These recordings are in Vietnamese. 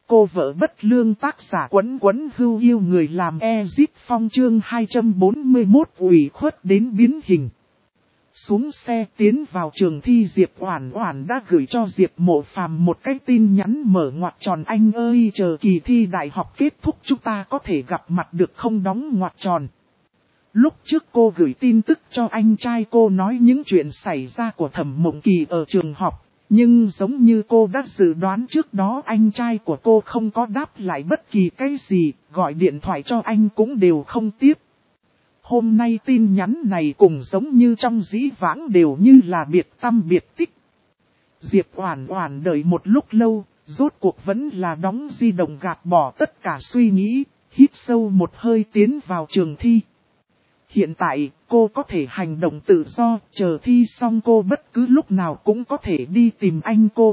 cô vợ bất lương tác giả Quấn Quấn Hưu yêu người làm Ezip Phong chương 241 ủy khuất đến biến hình. Xuống xe tiến vào trường thi Diệp Oản Oản đã gửi cho Diệp Mộ Phàm một cái tin nhắn mở ngoặc tròn: anh ơi, chờ kỳ thi đại học kết thúc chúng ta có thể gặp mặt được không, đóng ngoặc tròn. Lúc trước cô gửi tin tức cho anh trai cô nói những chuyện xảy ra của Thẩm Mộng Kỳ ở trường học. Nhưng giống như cô đã dự đoán trước đó, anh trai của cô không có đáp lại bất kỳ cái gì, gọi điện thoại cho anh cũng đều không tiếp. Hôm nay tin nhắn này cũng giống như trong dĩ vãng đều như là biệt tăm biệt tích. Diệp Oản Oản đợi một lúc lâu, rốt cuộc vẫn là đóng di động gạt bỏ tất cả suy nghĩ, hít sâu một hơi tiến vào trường thi. Hiện tại, cô có thể hành động tự do, chờ thi xong cô bất cứ lúc nào cũng có thể đi tìm anh cô.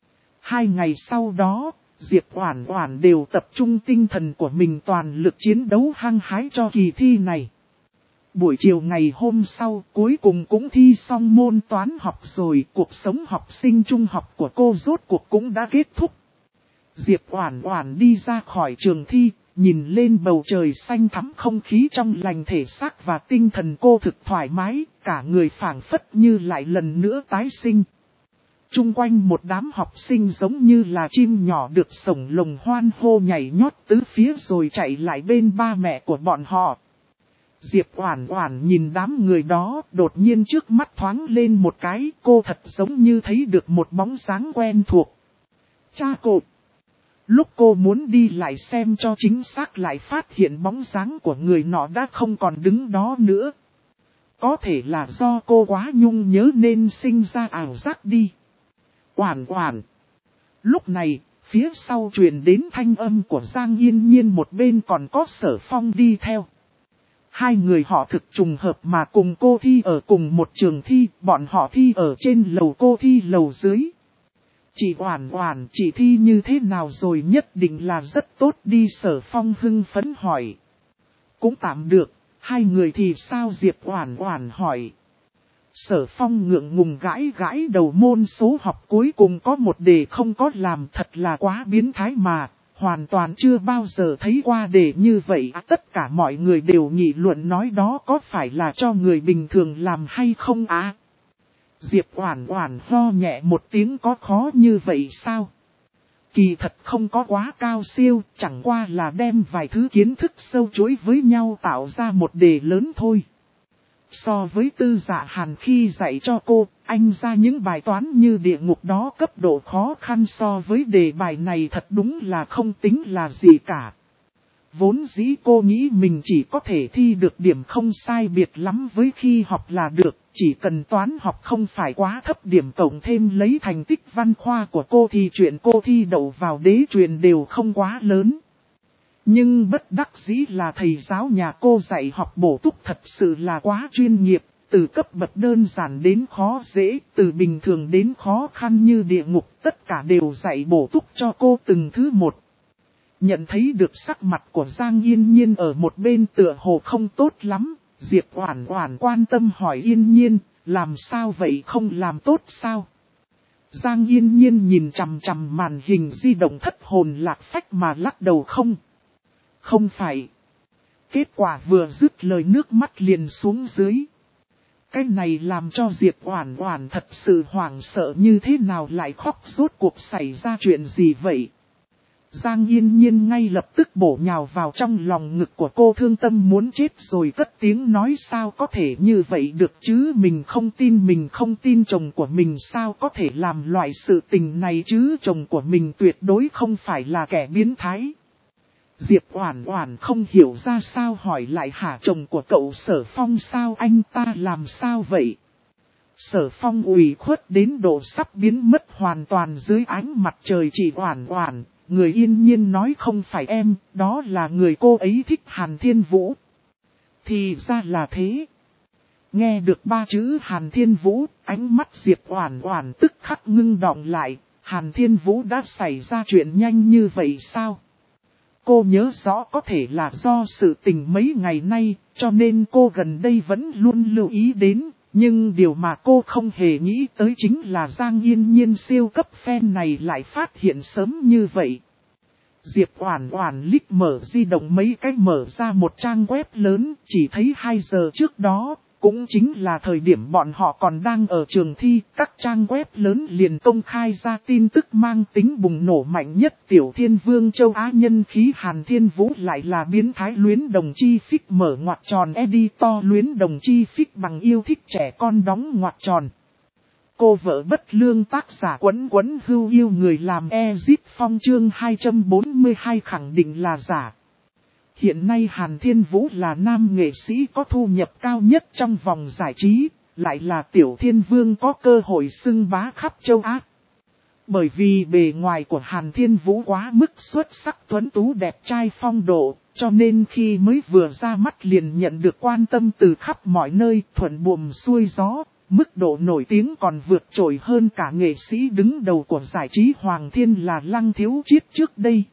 2 ngày sau đó, Diệp Oản Oản đều tập trung tinh thần của mình toàn lực chiến đấu hăng hái cho kỳ thi này. Buổi chiều ngày hôm sau, cuối cùng cũng thi xong môn toán học rồi, cuộc sống học sinh trung học của cô rốt cuộc cũng đã kết thúc. Diệp Oản Oản đi ra khỏi trường thi, nhìn lên bầu trời xanh thắm, không khí trong lành, thể xác và tinh thần cô thực thoải mái, cả người phảng phất như lại lần nữa tái sinh. Chung quanh một đám học sinh giống như là chim nhỏ được sổng lồng hoan hô nhảy nhót tứ phía rồi chạy lại bên ba mẹ của bọn họ. Diệp Oản Oản nhìn đám người đó, đột nhiên trước mắt thoáng lên một cái, cô thật giống như thấy được một bóng dáng quen thuộc. Cha cô! Lúc cô muốn đi lại xem cho chính xác lại phát hiện bóng dáng của người nọ đã không còn đứng đó nữa. Có thể là do cô quá nhung nhớ nên sinh ra ảo giác đi. Oản Oản! Lúc này, phía sau truyền đến thanh âm của Giang Yên Nhiên, một bên còn có Sở Phong đi theo. Hai người họ thực trùng hợp mà cùng cô thi ở cùng một trường thi, bọn họ thi ở trên lầu, cô thi lầu dưới. Chị Oản Oản, chị thi như thế nào rồi? Nhất định là rất tốt đi, Sở Phong hưng phấn hỏi. Cũng tạm được, hai người thì sao? Diệp Oản Oản hỏi. Sở Phong ngượng ngùng gãi gãi đầu, môn số học cuối cùng có một đề không có làm, thật là quá biến thái mà. Hoàn toàn chưa bao giờ thấy qua đề như vậy. Tất cả mọi người đều nghị luận nói đó có phải là cho người bình thường làm hay không á? Diệp Oản Oản ho nhẹ một tiếng, có khó như vậy sao? Kỳ thật không có quá cao siêu, chẳng qua là đem vài thứ kiến thức sâu chuỗi với nhau tạo ra một đề lớn thôi. So với Tư Dạ Hàn khi dạy cho cô, anh ra những bài toán như địa ngục đó cấp độ khó khăn so với đề bài này thật đúng là không tính là gì cả. Vốn dĩ cô nghĩ mình chỉ có thể thi được điểm không sai biệt lắm với khi học là được, chỉ cần toán học không phải quá thấp điểm cộng thêm lấy thành tích văn khoa của cô thì chuyện cô thi đậu vào đế truyền đều không quá lớn. Nhưng bất đắc dĩ là thầy giáo nhà cô dạy học bổ túc thật sự là quá chuyên nghiệp, từ cấp bậc đơn giản đến khó dễ, từ bình thường đến khó khăn như địa ngục, tất cả đều dạy bổ túc cho cô từng thứ một. Nhận thấy được sắc mặt của Giang Yên Nhiên ở một bên tựa hồ không tốt lắm, Diệp Oản Oản quan tâm hỏi: Yên Nhiên, làm sao vậy, không làm tốt sao? Giang Yên Nhiên nhìn chằm chằm màn hình di động thất hồn lạc phách mà lắc đầu: Không phải. Kết quả vừa dứt lời nước mắt liền xuống dưới. Cái này làm cho Diệp Oản Oản thật sự hoảng sợ, như thế nào lại khóc, rốt cuộc xảy ra chuyện gì vậy? Giang Yên Nhiên ngay lập tức bổ nhào vào trong lòng ngực của cô, thương tâm muốn chết rồi cất tiếng nói: sao có thể như vậy được chứ, mình không tin chồng của mình sao có thể làm loại sự tình này chứ, chồng của mình tuyệt đối không phải là kẻ biến thái. Diệp Oản Oản không hiểu ra sao hỏi lại: hả, chồng của cậu Sở Phong sao, anh ta làm sao vậy? Sở Phong ủy khuất đến độ sắp biến mất hoàn toàn dưới ánh mặt trời. Chị Oản Oản, người Yên Nhiên nói không phải em, đó là người cô ấy thích, Hàn Thiên Vũ. Thì ra là thế. Nghe được 3 chữ Hàn Thiên Vũ, ánh mắt Diệp Oản Oản tức khắc ngưng đọng lại. Hàn Thiên Vũ đã xảy ra chuyện nhanh như vậy sao? Cô nhớ rõ có thể là do sự tình mấy ngày nay, cho nên cô gần đây vẫn luôn lưu ý đến. Nhưng điều mà cô không hề nghĩ tới chính là Giang Yên Nhiên siêu cấp fan này lại phát hiện sớm như vậy. Diệp Oản Oản liếc mở di động mấy cái mở ra một trang web lớn, chỉ thấy 2 giờ trước đó, cũng chính là thời điểm bọn họ còn đang ở trường thi, các trang web lớn liền công khai ra tin tức mang tính bùng nổ mạnh nhất Tiểu Thiên Vương châu Á nhân khí Hàn Thiên Vũ lại là biến thái luyến đồng chi phích mở ngoặc tròn editor luyến đồng chi phích bằng yêu thích trẻ con đóng ngoặc tròn. Cô vợ bất lương tác giả Quấn Quấn Hưu yêu người làm Ezit Phong chương 242 khẳng định là giả. Hiện nay Hàn Thiên Vũ là nam nghệ sĩ có thu nhập cao nhất trong vòng giải trí, lại là Tiểu Thiên Vương có cơ hội xưng bá khắp châu Á. Bởi vì bề ngoài của Hàn Thiên Vũ quá mức xuất sắc tuấn tú đẹp trai phong độ, cho nên khi mới vừa ra mắt liền nhận được quan tâm từ khắp mọi nơi, thuận buồm xuôi gió. Mức độ nổi tiếng còn vượt trội hơn cả nghệ sĩ đứng đầu của giải trí Hoàng Thiên là Lăng Thiếu Chiết trước đây.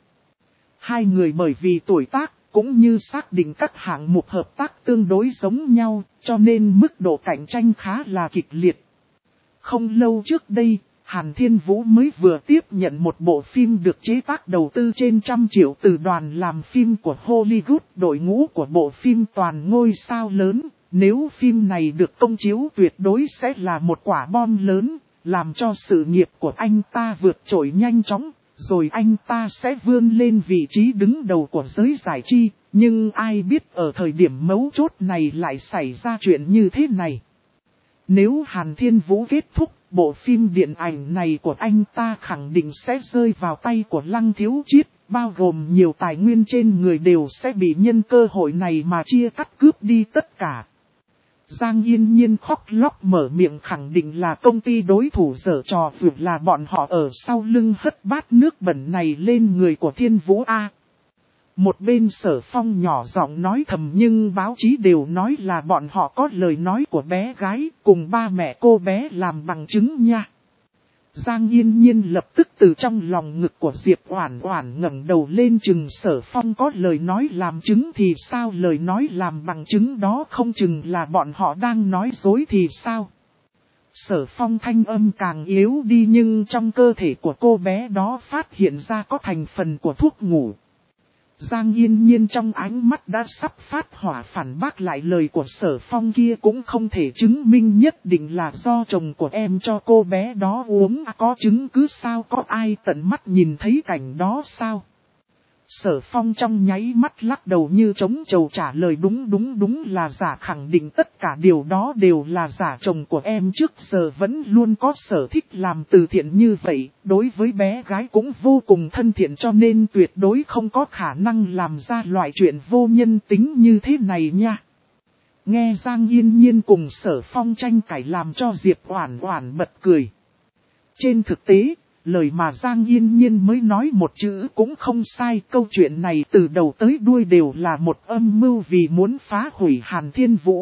Hai người bởi vì tuổi tác, cũng như xác định các hạng mục hợp tác tương đối giống nhau, cho nên mức độ cạnh tranh khá là kịch liệt. Không lâu trước đây, Hàn Thiên Vũ mới vừa tiếp nhận một bộ phim được chế tác đầu tư trên 100 triệu từ đoàn làm phim của Hollywood, đội ngũ của bộ phim toàn ngôi sao lớn. Nếu phim này được công chiếu tuyệt đối sẽ là một quả bom lớn, làm cho sự nghiệp của anh ta vượt trội nhanh chóng, rồi anh ta sẽ vươn lên vị trí đứng đầu của giới giải trí. Nhưng ai biết ở thời điểm mấu chốt này lại xảy ra chuyện như thế này. Nếu Hàn Thiên Vũ kết thúc, bộ phim điện ảnh này của anh ta khẳng định sẽ rơi vào tay của Lăng Thiếu Chiết, bao gồm nhiều tài nguyên trên người đều sẽ bị nhân cơ hội này mà chia cắt cướp đi tất cả. Giang Yên Nhiên khóc lóc mở miệng khẳng định là công ty đối thủ giở trò vượt là bọn họ ở sau lưng hất bát nước bẩn này lên người của Thiên Vũ A. Một bên Sở Phong nhỏ giọng nói thầm nhưng báo chí đều nói là bọn họ có lời nói của bé gái cùng ba mẹ cô bé làm bằng chứng nha. Giang Yên Nhiên lập tức từ trong lòng ngực của Diệp Oản Oản ngẩng đầu lên chừng Sở Phong có lời nói làm chứng thì sao, lời nói làm bằng chứng đó không chừng là bọn họ đang nói dối thì sao. Sở Phong thanh âm càng yếu đi nhưng trong cơ thể của cô bé đó phát hiện ra có thành phần của thuốc ngủ. Giang Yên Nhiên trong ánh mắt đã sắp phát hỏa phản bác lại lời của Sở Phong kia cũng không thể chứng minh nhất định là do chồng của em cho cô bé đó uống, có chứng cứ sao, có ai tận mắt nhìn thấy cảnh đó sao? Sở Phong trong nháy mắt lắc đầu như trống trầu trả lời đúng là giả, khẳng định tất cả điều đó đều là giả. Chồng của em trước giờ vẫn luôn có sở thích làm từ thiện như vậy, đối với bé gái cũng vô cùng thân thiện cho nên tuyệt đối không có khả năng làm ra loại chuyện vô nhân tính như thế này nha. Nghe Giang Yên Nhiên cùng Sở Phong tranh cãi làm cho Diệp Oản Oản bật cười. Trên thực tế, lời mà Giang Yên Nhiên mới nói một chữ cũng không sai, câu chuyện này từ đầu tới đuôi đều là một âm mưu vì muốn phá hủy Hàn Thiên Vũ.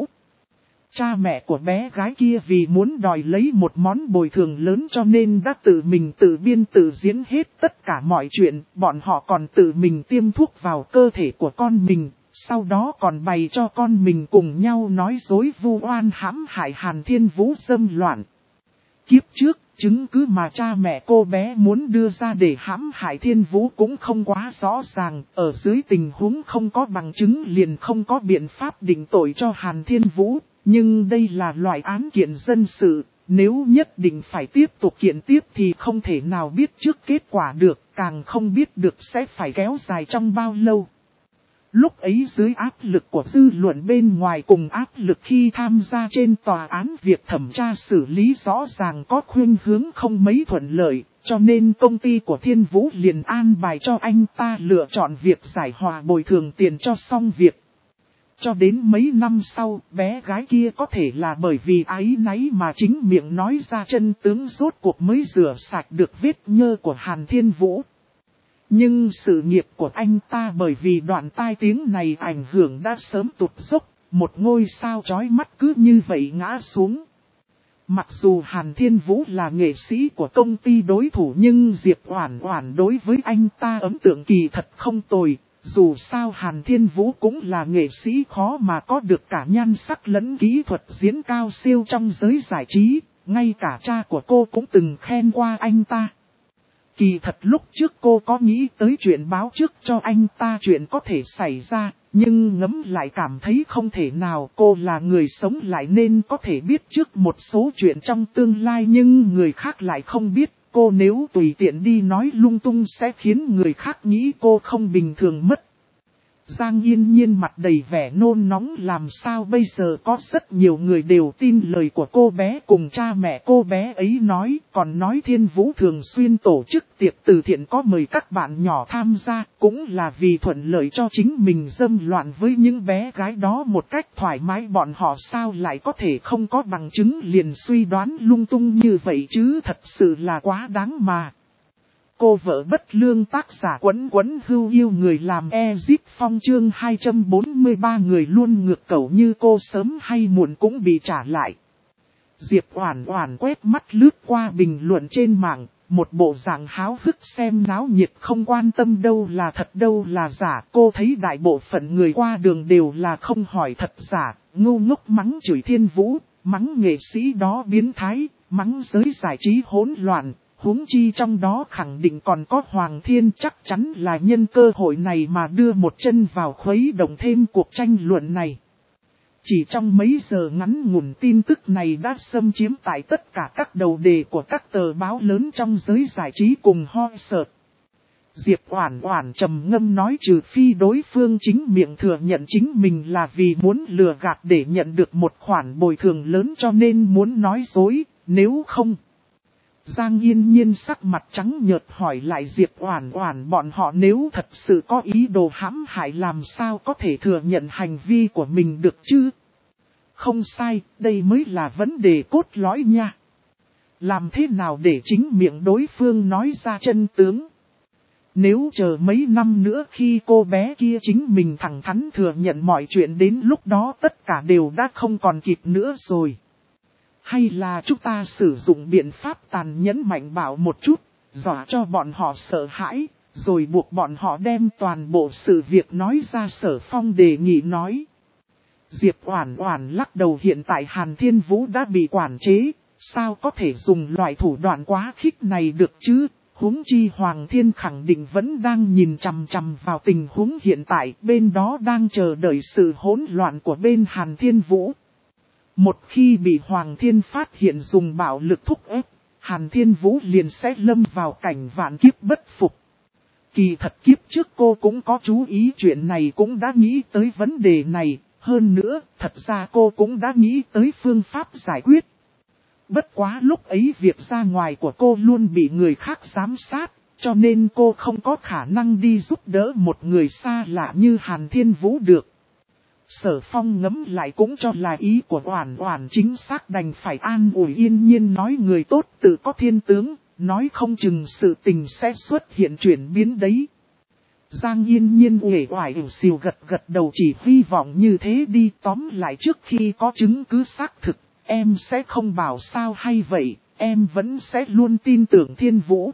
Cha mẹ của bé gái kia vì muốn đòi lấy một món bồi thường lớn cho nên đã tự mình tự biên tự diễn hết tất cả mọi chuyện, bọn họ còn tự mình tiêm thuốc vào cơ thể của con mình, sau đó còn bày cho con mình cùng nhau nói dối vu oan hãm hại Hàn Thiên Vũ dâm loạn. Kiếp trước, chứng cứ mà cha mẹ cô bé muốn đưa ra để hãm hại Thiên Vũ cũng không quá rõ ràng, ở dưới tình huống không có bằng chứng liền không có biện pháp định tội cho Hàn Thiên Vũ, nhưng đây là loại án kiện dân sự, nếu nhất định phải tiếp tục kiện tiếp thì không thể nào biết trước kết quả được, càng không biết được sẽ phải kéo dài trong bao lâu. Lúc ấy dưới áp lực của dư luận bên ngoài cùng áp lực khi tham gia trên tòa án, việc thẩm tra xử lý rõ ràng có khuynh hướng không mấy thuận lợi, cho nên công ty của Thiên Vũ liền an bài cho anh ta lựa chọn việc giải hòa bồi thường tiền cho xong việc. Cho đến mấy năm sau, bé gái kia có thể là bởi vì áy náy mà chính miệng nói ra chân tướng rốt cuộc mới rửa sạch được vết nhơ của Hàn Thiên Vũ. Nhưng sự nghiệp của anh ta bởi vì đoạn tai tiếng này ảnh hưởng đã sớm tụt dốc, một ngôi sao chói mắt cứ như vậy ngã xuống. Mặc dù Hàn Thiên Vũ là nghệ sĩ của công ty đối thủ nhưng Diệp Oản Oản đối với anh ta ấn tượng kỳ thật không tồi. Dù sao Hàn Thiên Vũ cũng là nghệ sĩ khó mà có được cả nhan sắc lẫn kỹ thuật diễn cao siêu trong giới giải trí, ngay cả cha của cô cũng từng khen qua anh ta. Kỳ thật lúc trước cô có nghĩ tới chuyện báo trước cho anh ta chuyện có thể xảy ra, nhưng ngẫm lại cảm thấy không thể nào. Cô là người sống lại nên có thể biết trước một số chuyện trong tương lai nhưng người khác lại không biết. Cô nếu tùy tiện đi nói lung tung sẽ khiến người khác nghĩ cô không bình thường mất. Giang Yên Nhiên mặt đầy vẻ nôn nóng, làm sao bây giờ có rất nhiều người đều tin lời của cô bé cùng cha mẹ cô bé ấy nói, còn nói Thiên Vũ thường xuyên tổ chức tiệc từ thiện có mời các bạn nhỏ tham gia, cũng là vì thuận lợi cho chính mình dâm loạn với những bé gái đó một cách thoải mái. Bọn họ sao lại có thể không có bằng chứng liền suy đoán lung tung như vậy chứ, thật sự là quá đáng mà. Cô vợ bất lương tác giả Quấn Quấn Hưu yêu người làm Ezip Phong chương 243 người luôn ngược cẩu như cô sớm hay muộn cũng bị trả lại. Diệp Oản Oản quét mắt lướt qua bình luận trên mạng, một bộ dạng háo hức xem náo nhiệt không quan tâm đâu là thật đâu là giả. Cô thấy đại bộ phận người qua đường đều là không hỏi thật giả, ngu ngốc mắng chửi Thiên Vũ, mắng nghệ sĩ đó biến thái, mắng giới giải trí hỗn loạn. Huống chi trong đó khẳng định còn có Hoàng Thiên, chắc chắn là nhân cơ hội này mà đưa một chân vào khuấy động thêm cuộc tranh luận này. Chỉ trong mấy giờ ngắn ngủn tin tức này đã xâm chiếm tại tất cả các đầu đề của các tờ báo lớn trong giới giải trí cùng hoi sợt. Diệp Oản Oản trầm ngâm nói trừ phi đối phương chính miệng thừa nhận chính mình là vì muốn lừa gạt để nhận được một khoản bồi thường lớn cho nên muốn nói dối, nếu không. Giang Yên Nhiên sắc mặt trắng nhợt hỏi lại Diệp Oản Oản bọn họ nếu thật sự có ý đồ hãm hại làm sao có thể thừa nhận hành vi của mình được chứ? Không sai, đây mới là vấn đề cốt lõi nha. Làm thế nào để chính miệng đối phương nói ra chân tướng? Nếu chờ mấy năm nữa khi cô bé kia chính mình thẳng thắn thừa nhận mọi chuyện đến lúc đó tất cả đều đã không còn kịp nữa rồi. Hay là chúng ta sử dụng biện pháp tàn nhẫn mạnh bạo một chút, dọa cho bọn họ sợ hãi, rồi buộc bọn họ đem toàn bộ sự việc nói ra. Sở Phong đề nghị nói. Diệp Oản Oản lắc đầu, hiện tại Hàn Thiên Vũ đã bị quản chế, sao có thể dùng loại thủ đoạn quá khích này được chứ? Huống chi Hoàng Thiên khẳng định vẫn đang nhìn chằm chằm vào tình huống hiện tại, bên đó đang chờ đợi sự hỗn loạn của bên Hàn Thiên Vũ. Một khi bị Hoàng Thiên phát hiện dùng bạo lực thúc ép, Hàn Thiên Vũ liền sẽ lâm vào cảnh vạn kiếp bất phục. Kỳ thật kiếp trước cô cũng có chú ý chuyện này, cũng đã nghĩ tới vấn đề này, hơn nữa, thật ra cô cũng đã nghĩ tới phương pháp giải quyết. Bất quá lúc ấy việc ra ngoài của cô luôn bị người khác giám sát, cho nên cô không có khả năng đi giúp đỡ một người xa lạ như Hàn Thiên Vũ được. Sở Phong ngẫm lại cũng cho là ý của Oản Oản chính xác, đành phải an ủi Yên Nhiên nói người tốt tự có thiên tướng, nói không chừng sự tình sẽ xuất hiện chuyển biến đấy. Giang Yên Nhiên uể oải ỉu xìu gật gật đầu, chỉ hy vọng như thế đi, tóm lại trước khi có chứng cứ xác thực, em sẽ không bảo sao hay vậy, em vẫn sẽ luôn tin tưởng Thiên Vũ.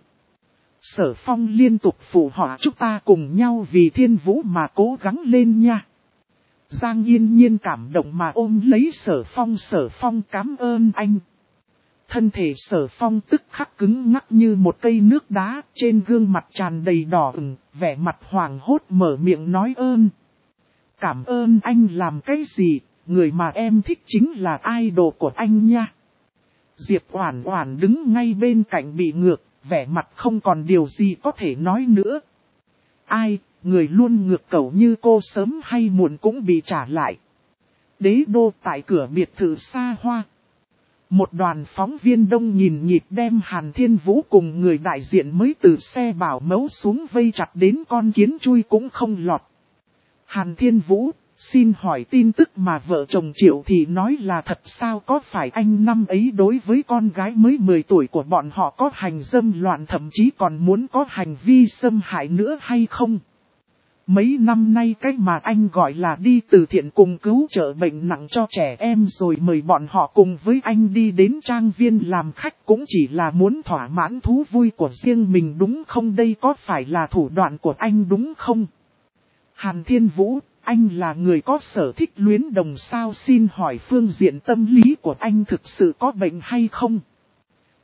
Sở Phong liên tục phụ họa chúng ta cùng nhau vì Thiên Vũ mà cố gắng lên nha. Giang Yên Nhiên cảm động mà ôm lấy Sở Phong cảm ơn anh. Thân thể Sở Phong tức khắc cứng ngắc như một cây nước đá, trên gương mặt tràn đầy đỏ ửng, vẻ mặt hoảng hốt mở miệng nói ơn. Cảm ơn anh làm cái gì, người mà em thích chính là idol của anh nha. Diệp Oản Oản đứng ngay bên cạnh bị ngược, vẻ mặt không còn điều gì có thể nói nữa. Ai, người luôn ngược cẩu như cô sớm hay muộn cũng bị trả lại. Đế đô tại cửa biệt thự xa hoa. Một đoàn phóng viên đông nhìn nhịp đem Hàn Thiên Vũ cùng người đại diện mới từ xe bảo mẫu xuống vây chặt đến con kiến chui cũng không lọt. Hàn Thiên Vũ, xin hỏi tin tức mà vợ chồng Triệu Thị nói là thật sao, có phải anh năm ấy đối với con gái mới 10 tuổi của bọn họ có hành dâm loạn, thậm chí còn muốn có hành vi xâm hại nữa hay không? Mấy năm nay cách mà anh gọi là đi từ thiện cùng cứu trợ bệnh nặng cho trẻ em rồi mời bọn họ cùng với anh đi đến trang viên làm khách cũng chỉ là muốn thỏa mãn thú vui của riêng mình đúng không? Đây có phải là thủ đoạn của anh đúng không? Hàn Thiên Vũ, anh là người có sở thích luyến đồng sao, xin hỏi phương diện tâm lý của anh thực sự có bệnh hay không?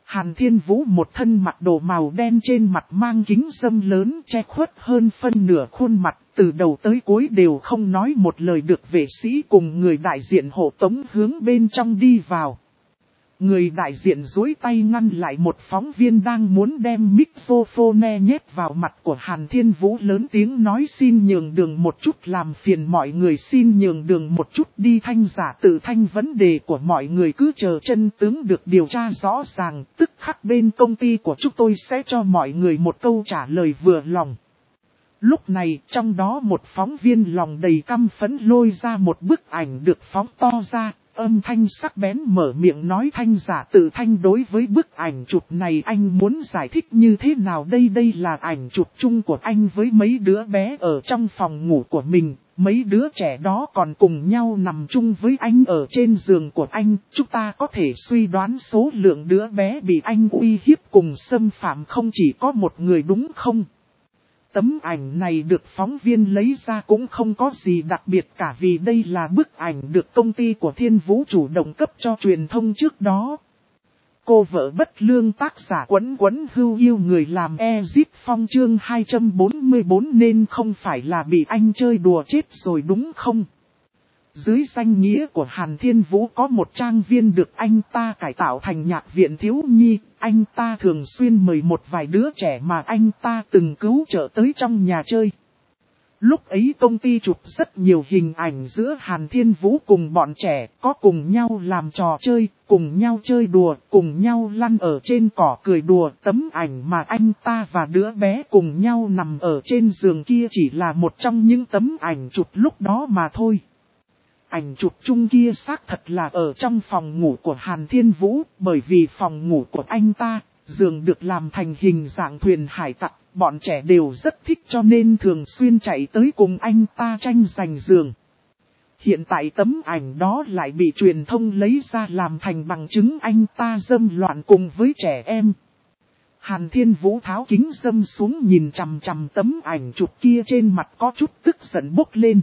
Hàn Thiên Vũ một thân mặc đồ màu đen, trên mặt mang kính râm lớn che khuất hơn phân nửa khuôn mặt, từ đầu tới cuối đều không nói một lời, được vệ sĩ cùng người đại diện hộ tống hướng bên trong đi vào. Người đại diện duỗi tay ngăn lại một phóng viên đang muốn đem microphone nhét vào mặt của Hàn Thiên Vũ, lớn tiếng nói xin nhường đường một chút, làm phiền mọi người xin nhường đường một chút đi, thanh giả tự thanh, vấn đề của mọi người cứ chờ chân tướng được điều tra rõ ràng, tức khắc bên công ty của chúng tôi sẽ cho mọi người một câu trả lời vừa lòng. Lúc này trong đó một phóng viên lòng đầy căm phẫn lôi ra một bức ảnh được phóng to ra. Âm thanh sắc bén mở miệng nói thanh giả tự thanh, đối với bức ảnh chụp này anh muốn giải thích như thế nào đây? Đây là ảnh chụp chung của anh với mấy đứa bé ở trong phòng ngủ của mình. Mấy đứa trẻ đó còn cùng nhau nằm chung với anh ở trên giường của anh. Chúng ta có thể suy đoán số lượng đứa bé bị anh uy hiếp cùng xâm phạm không chỉ có một người, đúng không? Tấm ảnh này được phóng viên lấy ra cũng không có gì đặc biệt cả, vì đây là bức ảnh được công ty của Thiên Vũ chủ động cấp cho truyền thông trước đó. Cô vợ bất lương tác giả Quấn Quấn Hưu yêu người làm Ezip Phong chương 244 nên không phải là bị anh chơi đùa chết rồi đúng không? Dưới danh nghĩa của Hàn Thiên Vũ có một trang viên được anh ta cải tạo thành nhạc viện thiếu nhi, anh ta thường xuyên mời một vài đứa trẻ mà anh ta từng cứu trợ tới trong nhà chơi. Lúc ấy công ty chụp rất nhiều hình ảnh giữa Hàn Thiên Vũ cùng bọn trẻ, có cùng nhau làm trò chơi, cùng nhau chơi đùa, cùng nhau lăn ở trên cỏ cười đùa. Tấm ảnh mà anh ta và đứa bé cùng nhau nằm ở trên giường kia chỉ là một trong những tấm ảnh chụp lúc đó mà thôi. Ảnh chụp chung kia xác thật là ở trong phòng ngủ của Hàn Thiên Vũ, bởi vì phòng ngủ của anh ta, giường được làm thành hình dạng thuyền hải tặc, bọn trẻ đều rất thích cho nên thường xuyên chạy tới cùng anh ta tranh giành giường. Hiện tại tấm ảnh đó lại bị truyền thông lấy ra làm thành bằng chứng anh ta dâm loạn cùng với trẻ em. Hàn Thiên Vũ tháo kính dâm xuống nhìn chằm chằm tấm ảnh chụp kia, trên mặt có chút tức giận bốc lên.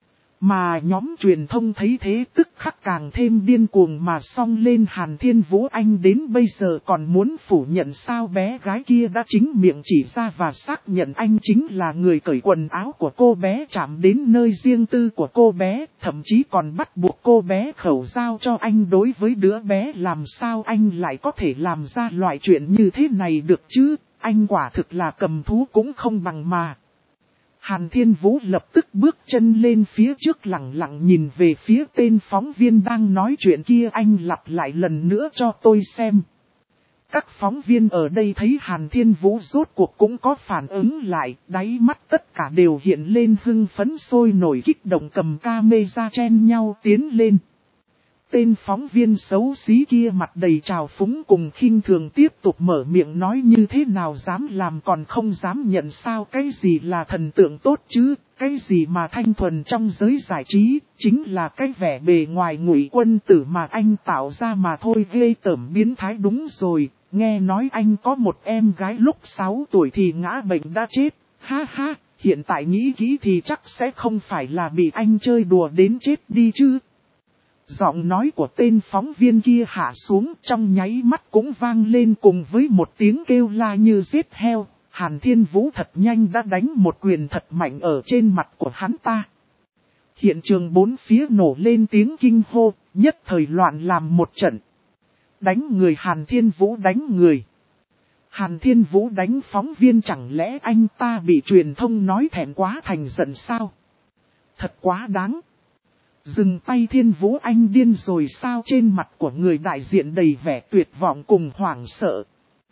Mà nhóm truyền thông thấy thế tức khắc càng thêm điên cuồng mà xông lên Hàn Thiên Vũ, anh đến bây giờ còn muốn phủ nhận sao? Bé gái kia đã chính miệng chỉ ra và xác nhận anh chính là người cởi quần áo của cô bé, chạm đến nơi riêng tư của cô bé, thậm chí còn bắt buộc cô bé khẩu giao cho anh. Đối với đứa bé làm sao anh lại có thể làm ra loại chuyện như thế này được chứ? Anh quả thực là cầm thú cũng không bằng mà. Hàn Thiên Vũ lập tức bước chân lên phía trước, lặng lặng nhìn về phía tên phóng viên đang nói chuyện kia, anh lặp lại lần nữa cho tôi xem. Các phóng viên ở đây thấy Hàn Thiên Vũ rốt cuộc cũng có phản ứng lại, đáy mắt tất cả đều hiện lên hưng phấn sôi nổi, kích động cầm camera chen nhau tiến lên. Tên phóng viên xấu xí kia mặt đầy trào phúng cùng khinh thường tiếp tục mở miệng nói như thế nào dám làm còn không dám nhận sao? Cái gì là thần tượng tốt chứ? Cái gì mà thanh thuần trong giới giải trí? Chính là cái vẻ bề ngoài ngụy quân tử mà anh tạo ra mà thôi, ghê tởm biến thái. Đúng rồi, nghe nói anh có một em gái lúc 6 tuổi thì ngã bệnh đã chết. Ha ha, hiện tại nghĩ kỹ thì chắc sẽ không phải là bị anh chơi đùa đến chết đi chứ. Giọng nói của tên phóng viên kia hạ xuống, trong nháy mắt cũng vang lên cùng với một tiếng kêu la như giết heo. Hàn Thiên Vũ thật nhanh đã đánh một quyền thật mạnh ở trên mặt của hắn ta. Hiện trường bốn phía nổ lên tiếng kinh hô, nhất thời loạn làm một trận. Đánh người, Hàn Thiên Vũ đánh người. Hàn Thiên Vũ đánh phóng viên, chẳng lẽ anh ta bị truyền thông nói thẹn quá thành giận sao? Thật quá đáng. Dừng tay Thiên Vũ, anh điên rồi sao? Trên mặt của người đại diện đầy vẻ tuyệt vọng cùng hoảng sợ.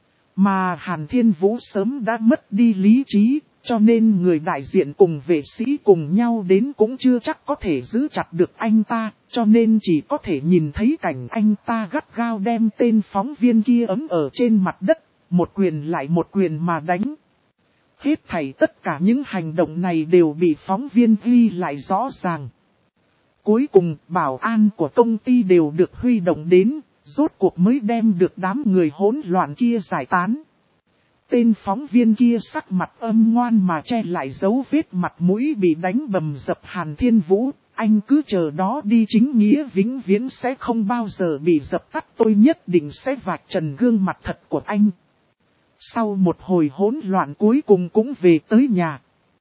Mà Hàn Thiên Vũ sớm đã mất đi lý trí, cho nên người đại diện cùng vệ sĩ cùng nhau đến cũng chưa chắc có thể giữ chặt được anh ta, cho nên chỉ có thể nhìn thấy cảnh anh ta gắt gao đem tên phóng viên kia ấm ở trên mặt đất, một quyền lại một quyền mà đánh. Hết thảy tất cả những hành động này đều bị phóng viên ghi lại rõ ràng. Cuối cùng, bảo an của công ty đều được huy động đến, rốt cuộc mới đem được đám người hỗn loạn kia giải tán. Tên phóng viên kia sắc mặt âm ngoan mà che lại dấu vết mặt mũi bị đánh bầm dập Hàn Thiên Vũ, anh cứ chờ đó đi, chính nghĩa vĩnh viễn sẽ không bao giờ bị dập tắt, tôi nhất định sẽ vạch trần gương mặt thật của anh. Sau một hồi hỗn loạn cuối cùng cũng về tới nhà.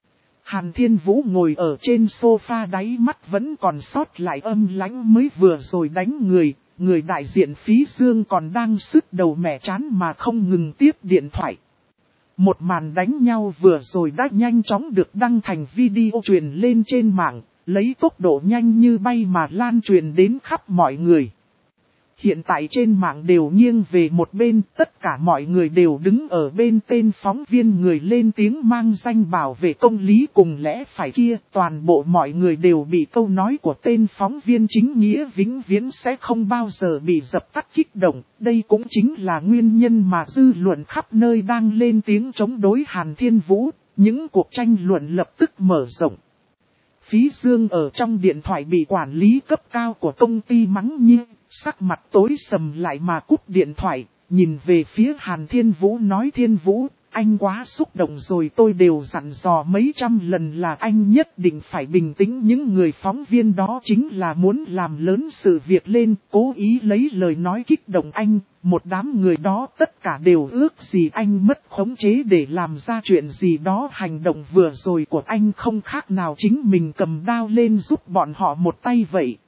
Hàn Thiên Vũ ngồi ở trên sofa, đáy mắt vẫn còn sót lại âm lãnh mới vừa rồi đánh người đại diện Phí Dương còn đang sứt đầu mẻ chán mà không ngừng tiếp điện thoại. Một màn đánh nhau vừa rồi đã nhanh chóng được đăng thành video truyền lên trên mạng, lấy tốc độ nhanh như bay mà lan truyền đến khắp mọi người. Hiện tại trên mạng đều nghiêng về một bên, tất cả mọi người đều đứng ở bên tên phóng viên người lên tiếng mang danh bảo vệ công lý cùng lẽ phải kia. Toàn bộ mọi người đều bị câu nói của tên phóng viên chính nghĩa vĩnh viễn sẽ không bao giờ bị dập tắt kích động. Đây cũng chính là nguyên nhân mà dư luận khắp nơi đang lên tiếng chống đối Hàn Thiên Vũ. Những cuộc tranh luận lập tức mở rộng. Phí Dương ở trong điện thoại bị quản lý cấp cao của công ty mắng nhiếc. Sắc mặt tối sầm lại mà cúp điện thoại, nhìn về phía Hàn Thiên Vũ nói: Thiên Vũ, anh quá xúc động rồi, tôi đều dặn dò mấy trăm lần là anh nhất định phải bình tĩnh. Những người phóng viên đó chính là muốn làm lớn sự việc lên, cố ý lấy lời nói kích động anh. Một đám người đó tất cả đều ước gì anh mất khống chế để làm ra chuyện gì đó. Hành động vừa rồi của anh không khác nào chính mình cầm đao lên giúp bọn họ một tay vậy.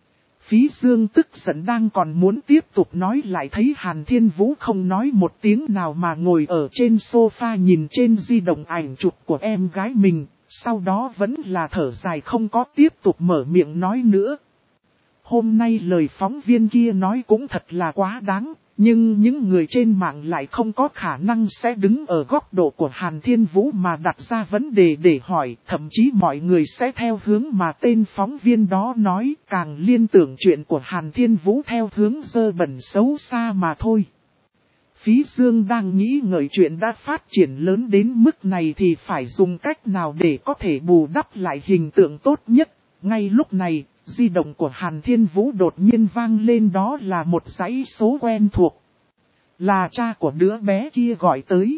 Phí Dương tức giận đang còn muốn tiếp tục nói lại thấy Hàn Thiên Vũ không nói một tiếng nào mà ngồi ở trên sofa nhìn trên di động ảnh chụp của em gái mình, sau đó vẫn là thở dài không có tiếp tục mở miệng nói nữa. Hôm nay lời phóng viên kia nói cũng thật là quá đáng, nhưng những người trên mạng lại không có khả năng sẽ đứng ở góc độ của Hàn Thiên Vũ mà đặt ra vấn đề để hỏi, thậm chí mọi người sẽ theo hướng mà tên phóng viên đó nói, càng liên tưởng chuyện của Hàn Thiên Vũ theo hướng dơ bẩn xấu xa mà thôi. Phí Dương đang nghĩ ngợi chuyện đã phát triển lớn đến mức này thì phải dùng cách nào để có thể bù đắp lại hình tượng tốt nhất. Ngay lúc này, di động của Hàn Thiên Vũ đột nhiên vang lên, đó là một dãy số quen thuộc. Là cha của đứa bé kia gọi tới.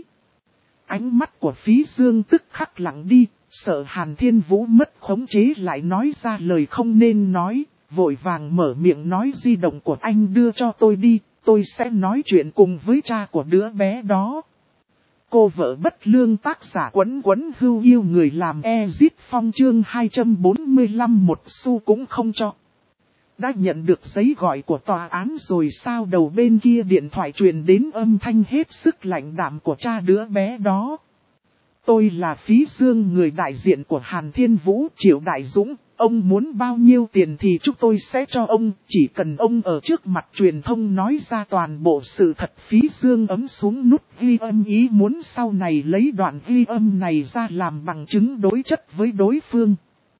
Ánh mắt của Phí Dương tức khắc lặng đi, sợ Hàn Thiên Vũ mất khống chế lại nói ra lời không nên nói, vội vàng mở miệng nói: di động của anh đưa cho tôi đi, tôi sẽ nói chuyện cùng với cha của đứa bé đó. Cô vợ bất lương tác giả Quấn Quấn Hưu yêu người làm Ezit Phong chương 245 một xu cũng không cho. Đã nhận được giấy gọi của tòa án rồi sao? Đầu bên kia điện thoại truyền đến âm thanh hết sức lạnh đạm của cha đứa bé đó. Tôi là Phí Dương, người đại diện của Hàn Thiên Vũ, Triệu Đại Dũng. Ông muốn bao nhiêu tiền thì chúng tôi sẽ cho ông, chỉ cần ông ở trước mặt truyền thông nói ra toàn bộ sự thật. Phí Dương ấn xuống nút ghi âm, ý muốn sau này lấy đoạn ghi âm này ra làm bằng chứng đối chất với đối phương.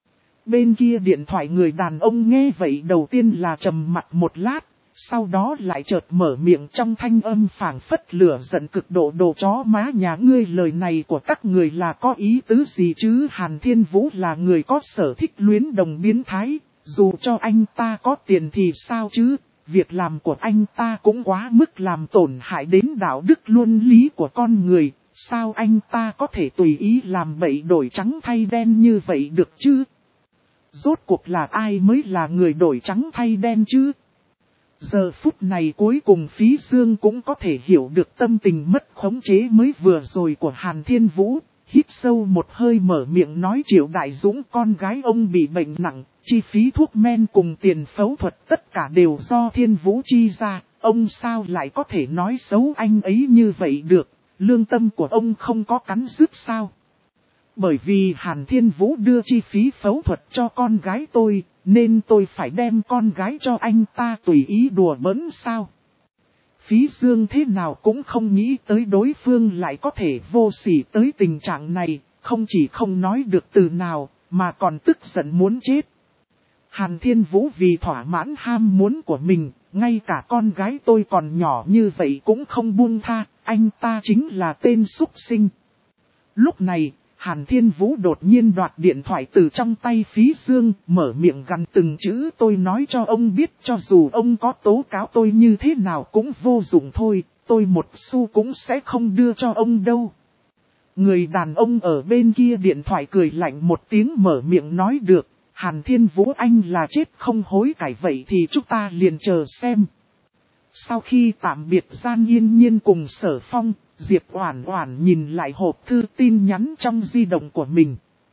Bên kia điện thoại người đàn ông nghe vậy đầu tiên là trầm mặt một lát, sau đó lại chợt mở miệng trong thanh âm phảng phất lửa giận cực độ: đồ chó má nhà ngươi, lời này của các người là có ý tứ gì chứ? Hàn Thiên Vũ là người có sở thích luyến đồng biến thái, dù cho anh ta có tiền thì sao chứ? Việc làm của anh ta cũng quá mức làm tổn hại đến đạo đức luân lý của con người, sao anh ta có thể tùy ý làm bậy đổi trắng thay đen như vậy được chứ? Rốt cuộc là ai mới là người đổi trắng thay đen chứ? Giờ phút này cuối cùng Phí Dương cũng có thể hiểu được tâm tình mất khống chế mới vừa rồi của Hàn Thiên Vũ. Hít sâu một hơi mở miệng nói: Triệu Đại Dũng, con gái ông bị bệnh nặng, chi phí thuốc men cùng tiền phẫu thuật tất cả đều do Thiên Vũ chi ra. Ông sao lại có thể nói xấu anh ấy như vậy được? Lương tâm của ông không có cắn rứt sao? Bởi vì Hàn Thiên Vũ đưa chi phí phẫu thuật cho con gái tôi, nên tôi phải đem con gái cho anh ta tùy ý đùa bỡn sao? Phí Dương thế nào cũng không nghĩ tới đối phương lại có thể vô sỉ tới tình trạng này, không chỉ không nói được từ nào, mà còn tức giận muốn chết. Hàn Thiên Vũ vì thỏa mãn ham muốn của mình, ngay cả con gái tôi còn nhỏ như vậy cũng không buông tha, anh ta chính là tên súc sinh. Lúc này, Hàn Thiên Vũ đột nhiên đoạt điện thoại từ trong tay Phí Dương, mở miệng gằn từng chữ: tôi nói cho ông biết, cho dù ông có tố cáo tôi như thế nào cũng vô dụng thôi, tôi một xu cũng sẽ không đưa cho ông đâu. Người đàn ông ở bên kia điện thoại cười lạnh một tiếng mở miệng nói: được, Hàn Thiên Vũ anh là chết không hối cải, vậy thì chúng ta liền chờ xem. Sau khi tạm biệt Gian Yên Nhiên cùng Sở Phong, Diệp Oản Oản nhìn lại hộp thư tin nhắn trong di động của mình.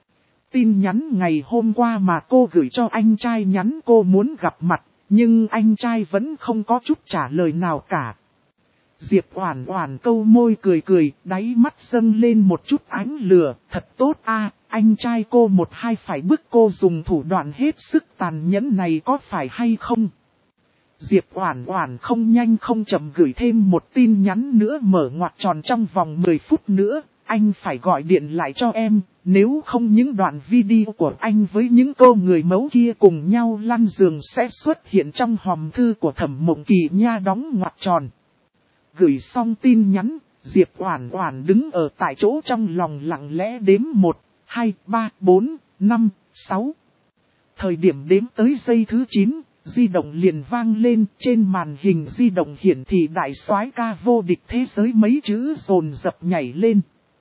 Tin nhắn ngày hôm qua mà cô gửi cho anh trai nhắn cô muốn gặp mặt, nhưng anh trai vẫn không có chút trả lời nào cả. Diệp Oản Oản câu môi cười cười, đáy mắt dâng lên một chút ánh lửa, thật tốt a, anh trai cô một hai phải bức cô dùng thủ đoạn hết sức tàn nhẫn này có phải hay không? Diệp Oản Oản không nhanh không chậm gửi thêm một tin nhắn nữa, mở ngoặc tròn trong vòng 10 phút nữa, anh phải gọi điện lại cho em, nếu không những đoạn video của anh với những cô người mẫu kia cùng nhau lăn giường sẽ xuất hiện trong hòm thư của Thẩm Mộng Kỳ nha, đóng ngoặc tròn. Gửi xong tin nhắn, Diệp Oản Oản đứng ở tại chỗ trong lòng lặng lẽ đếm 1, 2, 3, 4, 5, 6. Thời điểm đếm tới giây thứ 9, di động liền vang lên, trên màn hình di động hiển thị đại soái ca vô địch thế giới mấy chữ dồn dập nhảy lên.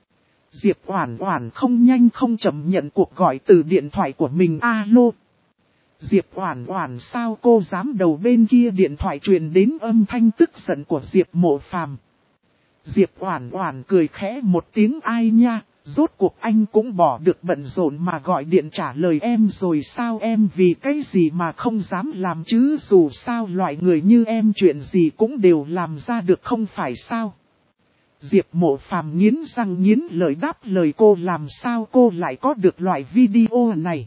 Diệp Oản Oản không nhanh không chậm nhận cuộc gọi từ điện thoại của mình. Alo. Diệp Oản Oản, sao cô dám? Đầu bên kia điện thoại truyền đến âm thanh tức giận của Diệp Mộ Phàm. Diệp Oản Oản cười khẽ một tiếng, ai nha, rốt cuộc anh cũng bỏ được bận rộn mà gọi điện trả lời em rồi sao? Em vì cái gì mà không dám làm chứ, dù sao loại người như em chuyện gì cũng đều làm ra được không phải sao? Diệp Mộ Phàm nghiến răng nghiến lợi đáp lời cô, làm sao cô lại có được loại video này?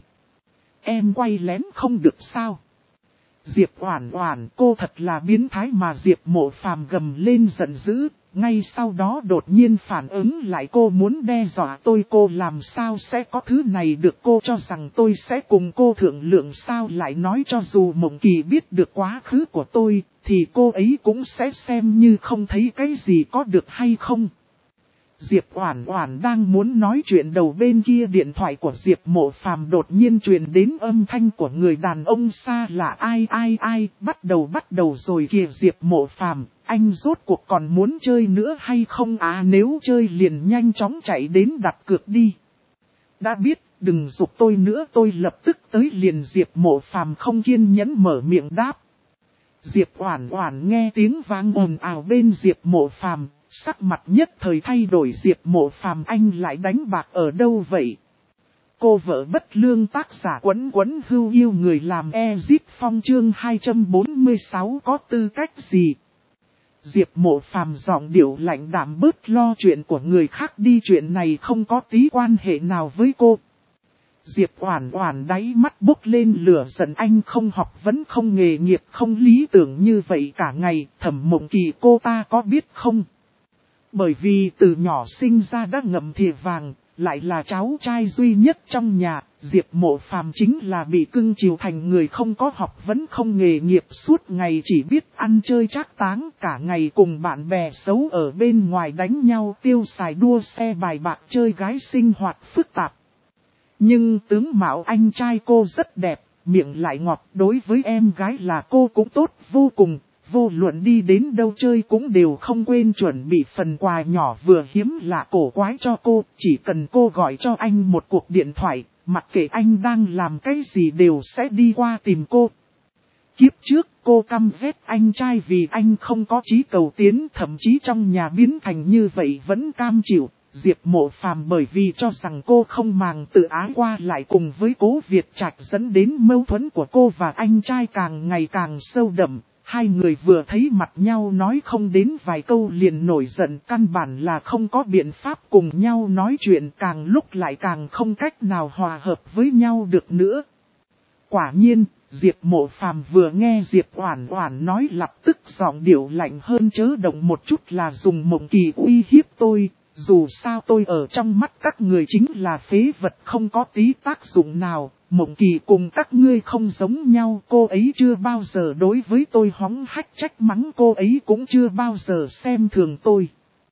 Em quay lén không được sao? Diệp Oản Oản, cô thật là biến thái mà. Diệp Mộ Phàm gầm lên giận dữ, ngay sau đó đột nhiên phản ứng lại, cô muốn đe dọa tôi, cô làm sao sẽ có thứ này được? Cô cho rằng tôi sẽ cùng cô thượng lượng sao? Lại nói cho dù Mộng Kỳ biết được quá khứ của tôi, thì cô ấy cũng sẽ xem như không thấy cái gì, có được hay không? Diệp Oản Oản đang muốn nói chuyện, đầu bên kia điện thoại của Diệp Mộ Phàm đột nhiên truyền đến âm thanh của người đàn ông xa lạ. Ai, bắt đầu rồi kìa Diệp Mộ Phàm, anh rốt cuộc còn muốn chơi nữa hay không? Nếu chơi liền nhanh chóng chạy đến đặt cược đi. Đã biết, đừng giục tôi nữa, tôi lập tức tới liền. Diệp Mộ Phàm không kiên nhẫn mở miệng đáp. Diệp Oản Oản nghe tiếng vang ồn ào bên Diệp Mộ Phàm, sắc mặt nhất thời thay đổi. Diệp Mộ Phàm, anh lại đánh bạc ở đâu vậy? Cô vợ bất lương, tác giả Quấn Quấn Hưu yêu người làm Ezip Phong, chương 246, có tư cách gì? Diệp Mộ Phàm giọng điệu lạnh đạm, bớt lo chuyện của người khác đi, chuyện này không có tí quan hệ nào với cô. Diệp Oản Oản đáy mắt bốc lên lửa giận, anh không học vấn không nghề nghiệp không lý tưởng như vậy cả ngày, Thẩm Mộng Kỳ cô ta có biết không? Bởi vì từ nhỏ sinh ra đã ngậm thìa vàng, lại là cháu trai duy nhất trong nhà, Diệp Mộ Phàm chính là bị cưng chiều thành người không có học vấn không nghề nghiệp, suốt ngày chỉ biết ăn chơi trác táng, cả ngày cùng bạn bè xấu ở bên ngoài đánh nhau tiêu xài đua xe bài bạc chơi gái, sinh hoạt phức tạp. Nhưng tướng mạo anh trai cô rất đẹp, miệng lại ngọt, đối với em gái là cô cũng tốt vô cùng, vô luận đi đến đâu chơi cũng đều không quên chuẩn bị phần quà nhỏ vừa hiếm lạ cổ quái cho cô, chỉ cần cô gọi cho anh một cuộc điện thoại, mặc kệ anh đang làm cái gì đều sẽ đi qua tìm cô. Kiếp trước cô căm ghét anh trai vì anh không có chí cầu tiến, thậm chí trong nhà biến thành như vậy vẫn cam chịu. Diệp Mộ Phàm bởi vì cho rằng cô không màng tự ái qua lại cùng với Cố Việt Trạch dẫn đến mâu thuẫn của cô và anh trai càng ngày càng sâu đậm. Hai người vừa thấy mặt nhau nói không đến vài câu liền nổi giận, căn bản là không có biện pháp cùng nhau nói chuyện, càng lúc lại càng không cách nào hòa hợp với nhau được nữa. Quả nhiên, Diệp Mộ Phàm vừa nghe Diệp Oản Oản nói lập tức giọng điệu lạnh hơn, chớ động một chút là dùng Mộng Kỳ uy hiếp tôi. Dù sao tôi ở trong mắt các người chính là phế vật không có tí tác dụng nào, Mộng Kỳ cùng các ngươi không giống nhau, cô ấy chưa bao giờ đối với tôi hóng hách trách mắng, cô ấy cũng chưa bao giờ xem thường tôi.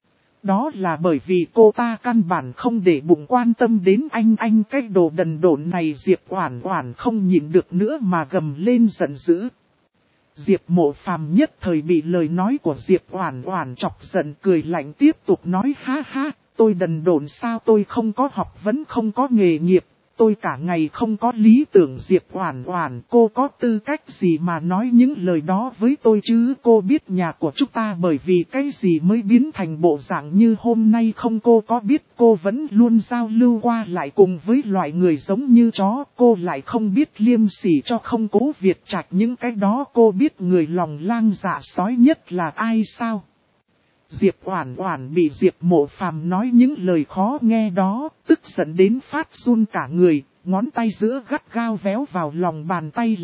Đó là bởi vì cô ta căn bản không để bụng quan tâm đến anh cái đồ đần độn này. Diệp Oản Oản không nhịn được nữa mà gầm lên giận dữ. Diệp Mộ Phàm nhất thời bị lời nói của Diệp Oản Oản chọc giận, cười lạnh tiếp tục nói, ha ha, tôi đần độn sao? Tôi không có học vấn không có nghề nghiệp, tôi cả ngày không có lý tưởng. Diệp Oản Oản, cô có tư cách gì mà nói những lời đó với tôi chứ? Cô biết nhà của chúng ta bởi vì cái gì mới biến thành bộ dạng như hôm nay không? Cô có biết cô vẫn luôn giao lưu qua lại cùng với loại người giống như chó, cô lại không biết liêm sỉ cho không Cố Việt Trạch những cái đó. Cô biết người lòng lang dạ sói nhất là ai sao? Diệp Oản Oản bị Diệp Mộ Phàm nói những lời khó nghe đó, tức giận đến phát run cả người, ngón tay giữa gắt gao véo vào lòng bàn tay.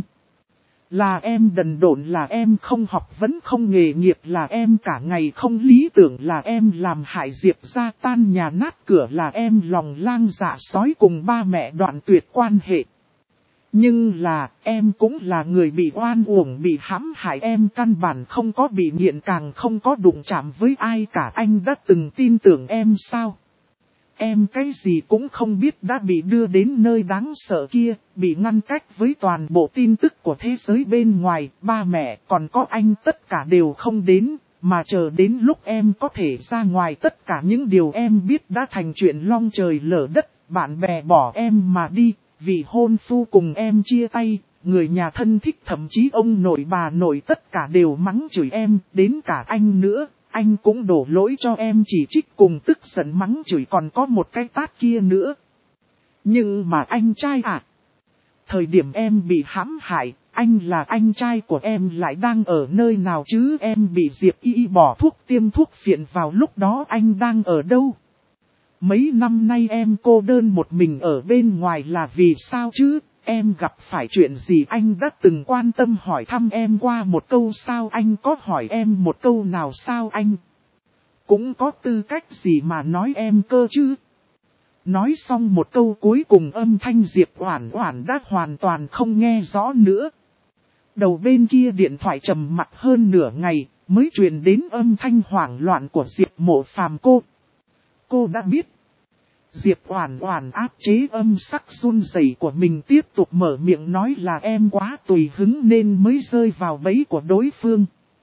Là em đần độn, là em không học vấn không nghề nghiệp, là em cả ngày không lý tưởng, là em làm hại Diệp gia tan nhà nát cửa, là em lòng lang dạ sói cùng ba mẹ đoạn tuyệt quan hệ. Nhưng là, em cũng là người bị oan uổng bị hãm hại, em căn bản không có bị nghiện càng không có đụng chạm với ai cả. Anh đã từng tin tưởng em sao? Em cái gì cũng không biết đã bị đưa đến nơi đáng sợ kia, bị ngăn cách với toàn bộ tin tức của thế giới bên ngoài, ba mẹ còn có anh tất cả đều không đến, mà chờ đến lúc em có thể ra ngoài tất cả những điều em biết đã thành chuyện long trời lở đất, bạn bè bỏ em mà đi. Vì hôn phu cùng em chia tay, người nhà thân thích thậm chí ông nội bà nội tất cả đều mắng chửi em, đến cả anh nữa, anh cũng đổ lỗi cho em, chỉ trích cùng tức giận mắng chửi, còn có một cái tát kia nữa. Nhưng mà anh trai à, thời điểm em bị hãm hại, anh là anh trai của em lại đang ở nơi nào chứ? Em bị Diệp Y bỏ thuốc tiêm thuốc phiện vào lúc đó anh đang ở đâu? Mấy năm nay em cô đơn một mình ở bên ngoài là vì sao chứ? Em gặp phải chuyện gì anh đã từng quan tâm hỏi thăm em qua một câu sao? Anh có hỏi em một câu nào sao? Anh cũng có tư cách gì mà nói em cơ chứ? Nói xong một câu cuối cùng âm thanh Diệp Oản Oản đã hoàn toàn không nghe rõ nữa. Đầu bên kia điện thoại trầm mặc hơn nửa ngày mới truyền đến âm thanh hoảng loạn của Diệp Mộ Phàm. Cô đã biết. Diệp Oản Oản áp chế âm sắc run rẩy của mình, tiếp tục mở miệng nói là em quá tùy hứng nên mới rơi vào bẫy của đối phương.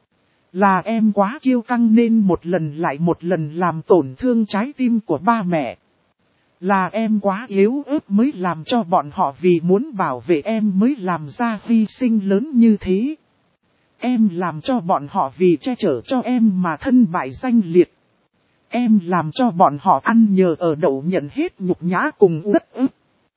Là em quá kiêu căng nên một lần lại một lần làm tổn thương trái tim của ba mẹ. Là em quá yếu ớt mới làm cho bọn họ vì muốn bảo vệ em mới làm ra hy sinh lớn như thế. Em làm cho bọn họ vì che chở cho em mà thân bại danh liệt. Em làm cho bọn họ ăn nhờ ở đậu nhận hết nhục nhã cùng uất ức.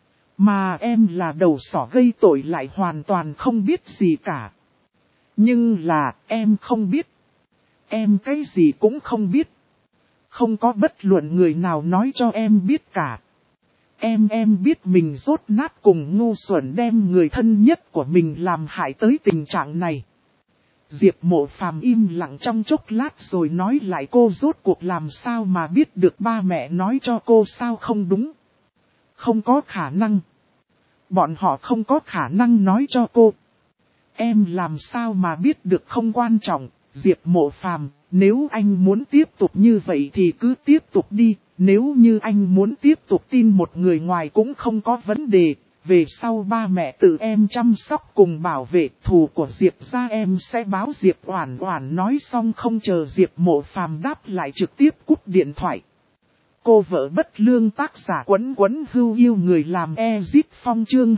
Mà em là đầu sỏ gây tội lại hoàn toàn không biết gì cả. Nhưng là em không biết. Em cái gì cũng không biết. Không có bất luận người nào nói cho em biết cả. Em biết mình rốt nát cùng ngu xuẩn đem người thân nhất của mình làm hại tới tình trạng này. Diệp Mộ Phàm im lặng trong chốc lát rồi nói lại, cô rốt cuộc làm sao mà biết được ba mẹ nói cho cô sao không đúng? Không có khả năng. Bọn họ không có khả năng nói cho cô. Em làm sao mà biết được không quan trọng, Diệp Mộ Phàm, nếu anh muốn tiếp tục như vậy thì cứ tiếp tục đi, nếu như anh muốn tiếp tục tin một người ngoài cũng không có vấn đề. Về sau ba mẹ tự em chăm sóc cùng bảo vệ, thù của Diệp gia em sẽ báo. Diệp Oản Oản nói xong không chờ Diệp Mộ Phàm đáp lại trực tiếp cúp điện thoại. Cô vợ bất lương tác giả Quấn Quấn Hưu yêu người làm Ezip Phong chương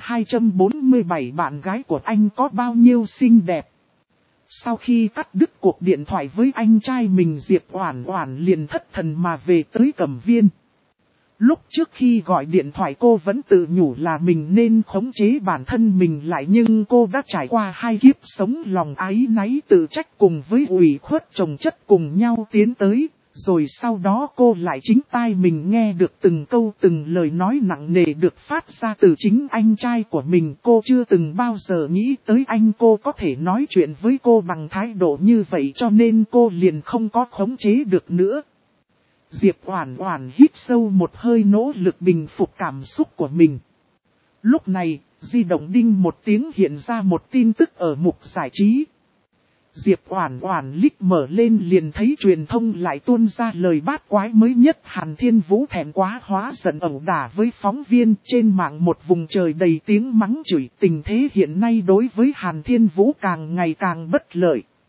247 bạn gái của anh có bao nhiêu xinh đẹp. Sau khi cắt đứt cuộc điện thoại với anh trai mình, Diệp Oản Oản liền thất thần mà về tới Cẩm Viên. Lúc trước khi gọi điện thoại cô vẫn tự nhủ là mình nên khống chế bản thân mình lại, nhưng cô đã trải qua 2 kiếp sống lòng áy náy tự trách cùng với ủy khuất chồng chất cùng nhau tiến tới, rồi sau đó cô lại chính tai mình nghe được từng câu từng lời nói nặng nề được phát ra từ chính anh trai của mình. Cô chưa từng bao giờ nghĩ tới anh cô có thể nói chuyện với cô bằng thái độ như vậy, cho nên cô liền không có khống chế được nữa. Diệp Oản Oản hít sâu một hơi nỗ lực bình phục cảm xúc của mình. Lúc này, di động đinh một tiếng hiện ra một tin tức ở mục giải trí. Diệp Oản Oản liếc mở lên liền thấy truyền thông lại tuôn ra lời bát quái mới nhất. Hàn Thiên Vũ thẹn quá hóa giận ẩu đả với phóng viên, trên mạng một vùng trời đầy tiếng mắng chửi. Tình thế hiện nay đối với Hàn Thiên Vũ càng ngày càng bất lợi.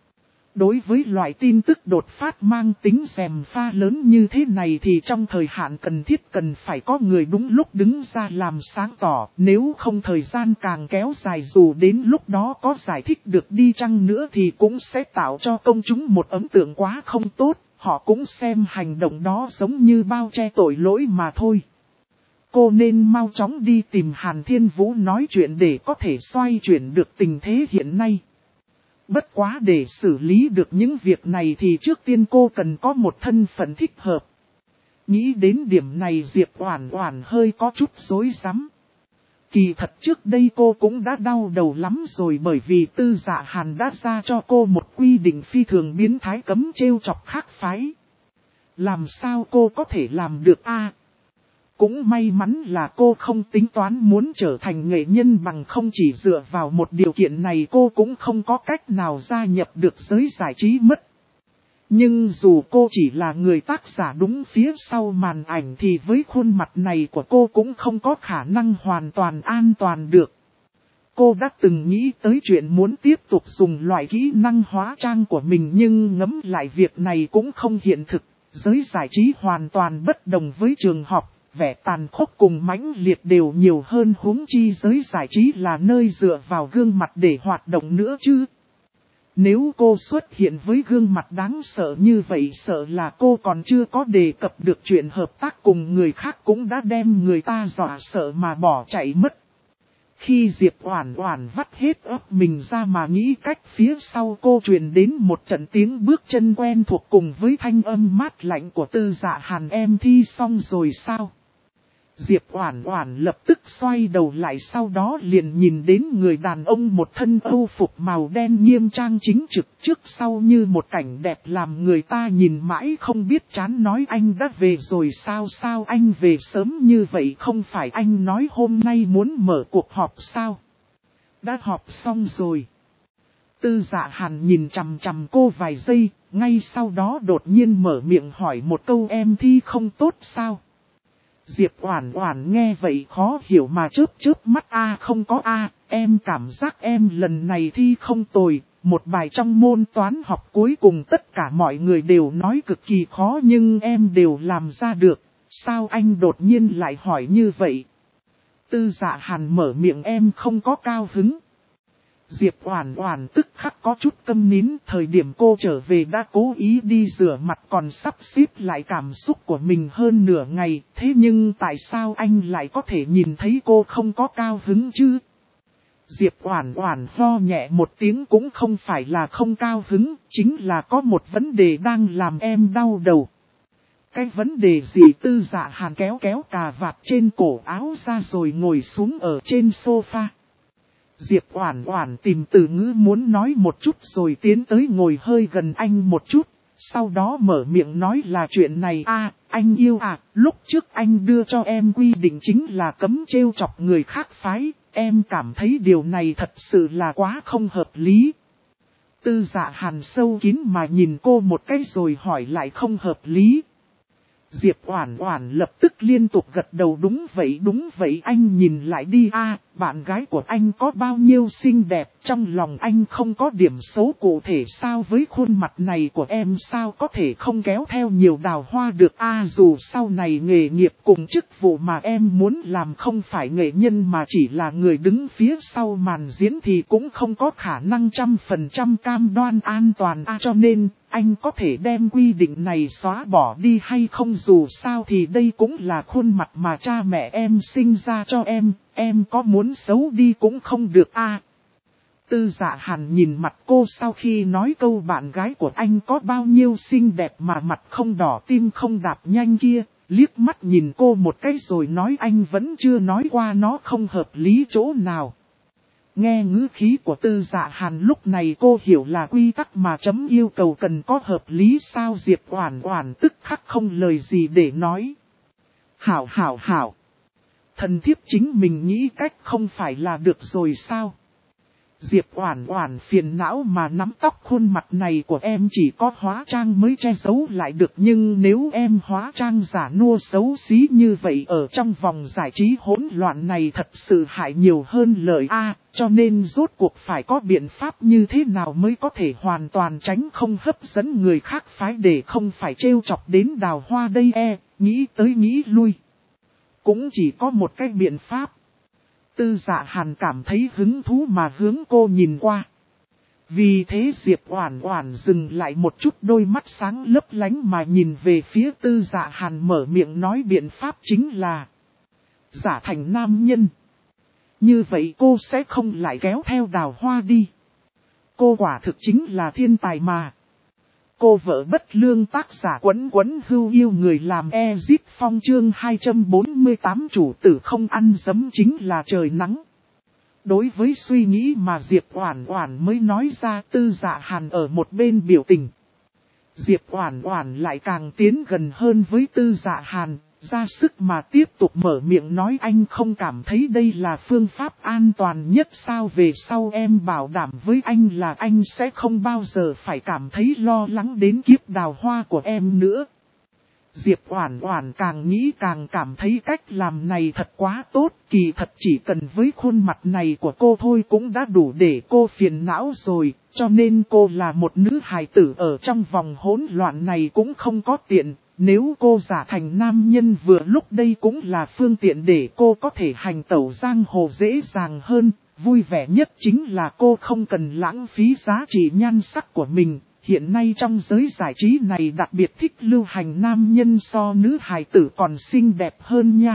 Đối với loại tin tức đột phát mang tính rèm pha lớn như thế này thì trong thời hạn cần thiết cần phải có người đúng lúc đứng ra làm sáng tỏ. Nếu không thời gian càng kéo dài dù đến lúc đó có giải thích được đi chăng nữa thì cũng sẽ tạo cho công chúng một ấn tượng quá không tốt. Họ cũng xem hành động đó giống như bao che tội lỗi mà thôi. Cô nên mau chóng đi tìm Hàn Thiên Vũ nói chuyện để có thể xoay chuyển được tình thế hiện nay. Bất quá để xử lý được những việc này thì trước tiên cô cần có một thân phận thích hợp. Nghĩ đến điểm này Diệp Oản Oản hơi có chút rối rắm. Kỳ thật trước đây cô cũng đã đau đầu lắm rồi bởi vì Tư Dạ Hàn đã ra cho cô một quy định phi thường biến thái cấm trêu chọc khác phái. Làm sao cô có thể làm được a? Cũng may mắn là cô không tính toán muốn trở thành nghệ nhân bằng không chỉ dựa vào một điều kiện này cô cũng không có cách nào gia nhập được giới giải trí mất. Nhưng dù cô chỉ là người tác giả đúng phía sau màn ảnh thì với khuôn mặt này của cô cũng không có khả năng hoàn toàn an toàn được. Cô đã từng nghĩ tới chuyện muốn tiếp tục dùng loại kỹ năng hóa trang của mình nhưng ngẫm lại việc này cũng không hiện thực. Giới giải trí hoàn toàn bất đồng với trường học. Vẻ tàn khốc cùng mãnh liệt đều nhiều hơn huống chi giới giải trí là nơi dựa vào gương mặt để hoạt động nữa chứ. Nếu cô xuất hiện với gương mặt đáng sợ như vậy sợ là cô còn chưa có đề cập được chuyện hợp tác cùng người khác cũng đã đem người ta dọa sợ mà bỏ chạy mất. Khi Diệp Oản Oản vắt hết óc mình ra mà nghĩ cách phía sau cô truyền đến một trận tiếng bước chân quen thuộc cùng với thanh âm mát lạnh của Tư Dạ Hàn em thi xong rồi sao? Diệp Oản Oản lập tức xoay đầu lại sau đó liền nhìn đến người đàn ông một thân âu phục màu đen nghiêm trang chính trực trước sau như một cảnh đẹp làm người ta nhìn mãi không biết chán nói anh đã về rồi sao anh về sớm như vậy không phải anh nói hôm nay muốn mở cuộc họp sao? Đã họp xong rồi. Tư Dạ Hàn nhìn chằm chằm cô vài giây, ngay sau đó đột nhiên mở miệng hỏi một câu em thi không tốt sao? Diệp Oản Oản nghe vậy khó hiểu mà chớp mắt không có em cảm giác em lần này thi không tồi, một bài trong môn toán học cuối cùng tất cả mọi người đều nói cực kỳ khó nhưng em đều làm ra được, sao anh đột nhiên lại hỏi như vậy? Tư Dạ Hàn mở miệng em không có cao hứng. Diệp Oản Oản tức khắc có chút câm nín, thời điểm cô trở về đã cố ý đi rửa mặt còn sắp xếp lại cảm xúc của mình hơn nửa ngày, thế nhưng tại sao anh lại có thể nhìn thấy cô không có cao hứng chứ? Diệp Oản Oản ho nhẹ một tiếng cũng không phải là không cao hứng, chính là có một vấn đề đang làm em đau đầu. Cái vấn đề gì? Tư Dạ Hàn kéo cà vạt trên cổ áo ra rồi ngồi xuống ở trên sofa. Diệp Oản Oản tìm từ ngữ muốn nói một chút rồi tiến tới ngồi hơi gần anh một chút, sau đó mở miệng nói là chuyện này anh yêu lúc trước anh đưa cho em quy định chính là cấm trêu chọc người khác phái, em cảm thấy điều này thật sự là quá không hợp lý. Tư Dạ Hàn sâu kín mà nhìn cô một cái rồi hỏi lại không hợp lý. Diệp Oản Oản lập tức liên tục gật đầu đúng vậy anh nhìn lại đi bạn gái của anh có bao nhiêu xinh đẹp trong lòng anh không có điểm xấu cụ thể sao với khuôn mặt này của em sao có thể không kéo theo nhiều đào hoa được dù sau này nghề nghiệp cùng chức vụ mà em muốn làm không phải nghệ nhân mà chỉ là người đứng phía sau màn diễn thì cũng không có khả năng 100% cam đoan an toàn cho nên anh có thể đem quy định này xóa bỏ đi hay không dù sao thì đây cũng là khuôn mặt mà cha mẹ em sinh ra cho em có muốn xấu đi cũng không được Tư Dạ Hàn nhìn mặt cô sau khi nói câu bạn gái của anh có bao nhiêu xinh đẹp mà mặt không đỏ tim không đạp nhanh kia, liếc mắt nhìn cô một cái rồi nói anh vẫn chưa nói qua nó không hợp lý chỗ nào. Nghe ngữ khí của Tư Dạ Hàn lúc này cô hiểu là quy tắc mà chấm yêu cầu cần có hợp lý sao Diệp Oản Oản tức khắc không lời gì để nói. Hảo. Thần thiếp chính mình nghĩ cách không phải là được rồi sao? Diệp Oản Oản phiền não mà nắm tóc, khuôn mặt này của em chỉ có hóa trang mới che giấu lại được, nhưng nếu em hóa trang giả nua xấu xí như vậy ở trong vòng giải trí hỗn loạn này thật sự hại nhiều hơn lợi a, cho nên rốt cuộc phải có biện pháp như thế nào mới có thể hoàn toàn tránh không hấp dẫn người khác phái để không phải trêu chọc đến Đào Hoa đây nghĩ tới nghĩ lui. Cũng chỉ có một cái biện pháp. Tư Dạ Hàn cảm thấy hứng thú mà hướng cô nhìn qua. Vì thế Diệp Oản Oản dừng lại một chút, đôi mắt sáng lấp lánh mà nhìn về phía Tư Dạ Hàn, mở miệng nói biện pháp chính là giả thành nam nhân. Như vậy cô sẽ không lại kéo theo Đào Hoa đi. Cô quả thực chính là thiên tài mà. Cô vợ bất lương, tác giả Quấn Quấn Hưu yêu người làm Ezip Phong, chương 248 chủ tử không ăn dấm chính là trời nắng. Đối với suy nghĩ mà Diệp Oản Oản mới nói ra, Tư Dạ Hàn ở một bên biểu tình. Diệp Oản Oản lại càng tiến gần hơn với Tư Dạ Hàn, ra sức mà tiếp tục mở miệng nói, anh không cảm thấy đây là phương pháp an toàn nhất sao? Về sau em bảo đảm với anh là anh sẽ không bao giờ phải cảm thấy lo lắng đến kiếp Đào Hoa của em nữa. Diệp Oản Oản càng nghĩ càng cảm thấy cách làm này thật quá tốt, kỳ thật chỉ cần với khuôn mặt này của cô thôi cũng đã đủ để cô phiền não rồi, cho nên cô là một nữ hài tử ở trong vòng hỗn loạn này cũng không có tiện. Nếu cô giả thành nam nhân vừa lúc đây cũng là phương tiện để cô có thể hành tẩu giang hồ dễ dàng hơn. Vui vẻ nhất chính là cô không cần lãng phí giá trị nhan sắc của mình. Hiện nay trong giới giải trí này đặc biệt thích lưu hành nam nhân so nữ hài tử còn xinh đẹp hơn nha.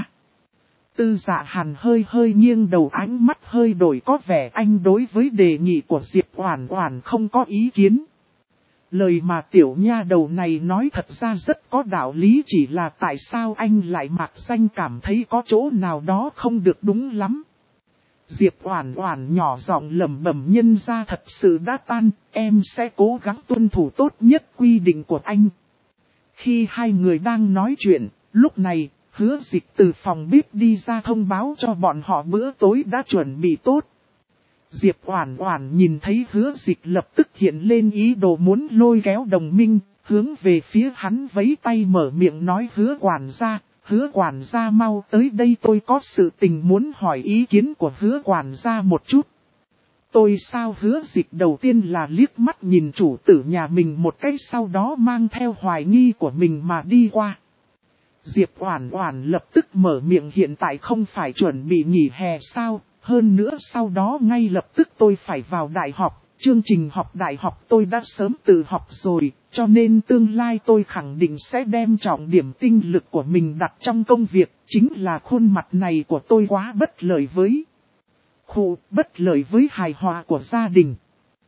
Tư Dạ Hàn hơi nghiêng đầu, ánh mắt hơi đổi, có vẻ anh đối với đề nghị của Diệp Oản Oản không có ý kiến. Lời mà tiểu nha đầu này nói thật ra rất có đạo lý, chỉ là tại sao anh lại mạc danh cảm thấy có chỗ nào đó không được đúng lắm. Diệp Oản Oản nhỏ giọng lẩm bẩm, nhân ra thật sự đã tan, em sẽ cố gắng tuân thủ tốt nhất quy định của anh. Khi hai người đang nói chuyện, lúc này, Hứa Dịch từ phòng bếp đi ra thông báo cho bọn họ bữa tối đã chuẩn bị tốt. Diệp Oản Oản nhìn thấy Hứa Dịch lập tức hiện lên ý đồ muốn lôi kéo đồng minh, hướng về phía hắn vẫy tay mở miệng nói, Hứa quản gia mau tới đây, tôi có sự tình muốn hỏi ý kiến của Hứa quản gia một chút. Tôi sao? Hứa Dịch đầu tiên là liếc mắt nhìn chủ tử nhà mình một cái, sau đó mang theo hoài nghi của mình mà đi qua. Diệp Oản Oản lập tức mở miệng, hiện tại không phải chuẩn bị nghỉ hè sao? Hơn nữa sau đó ngay lập tức tôi phải vào đại học, chương trình học đại học tôi đã sớm tự học rồi, cho nên tương lai tôi khẳng định sẽ đem trọng điểm tinh lực của mình đặt trong công việc, chính là khuôn mặt này của tôi quá bất lợi với bất lợi với hài hòa của gia đình.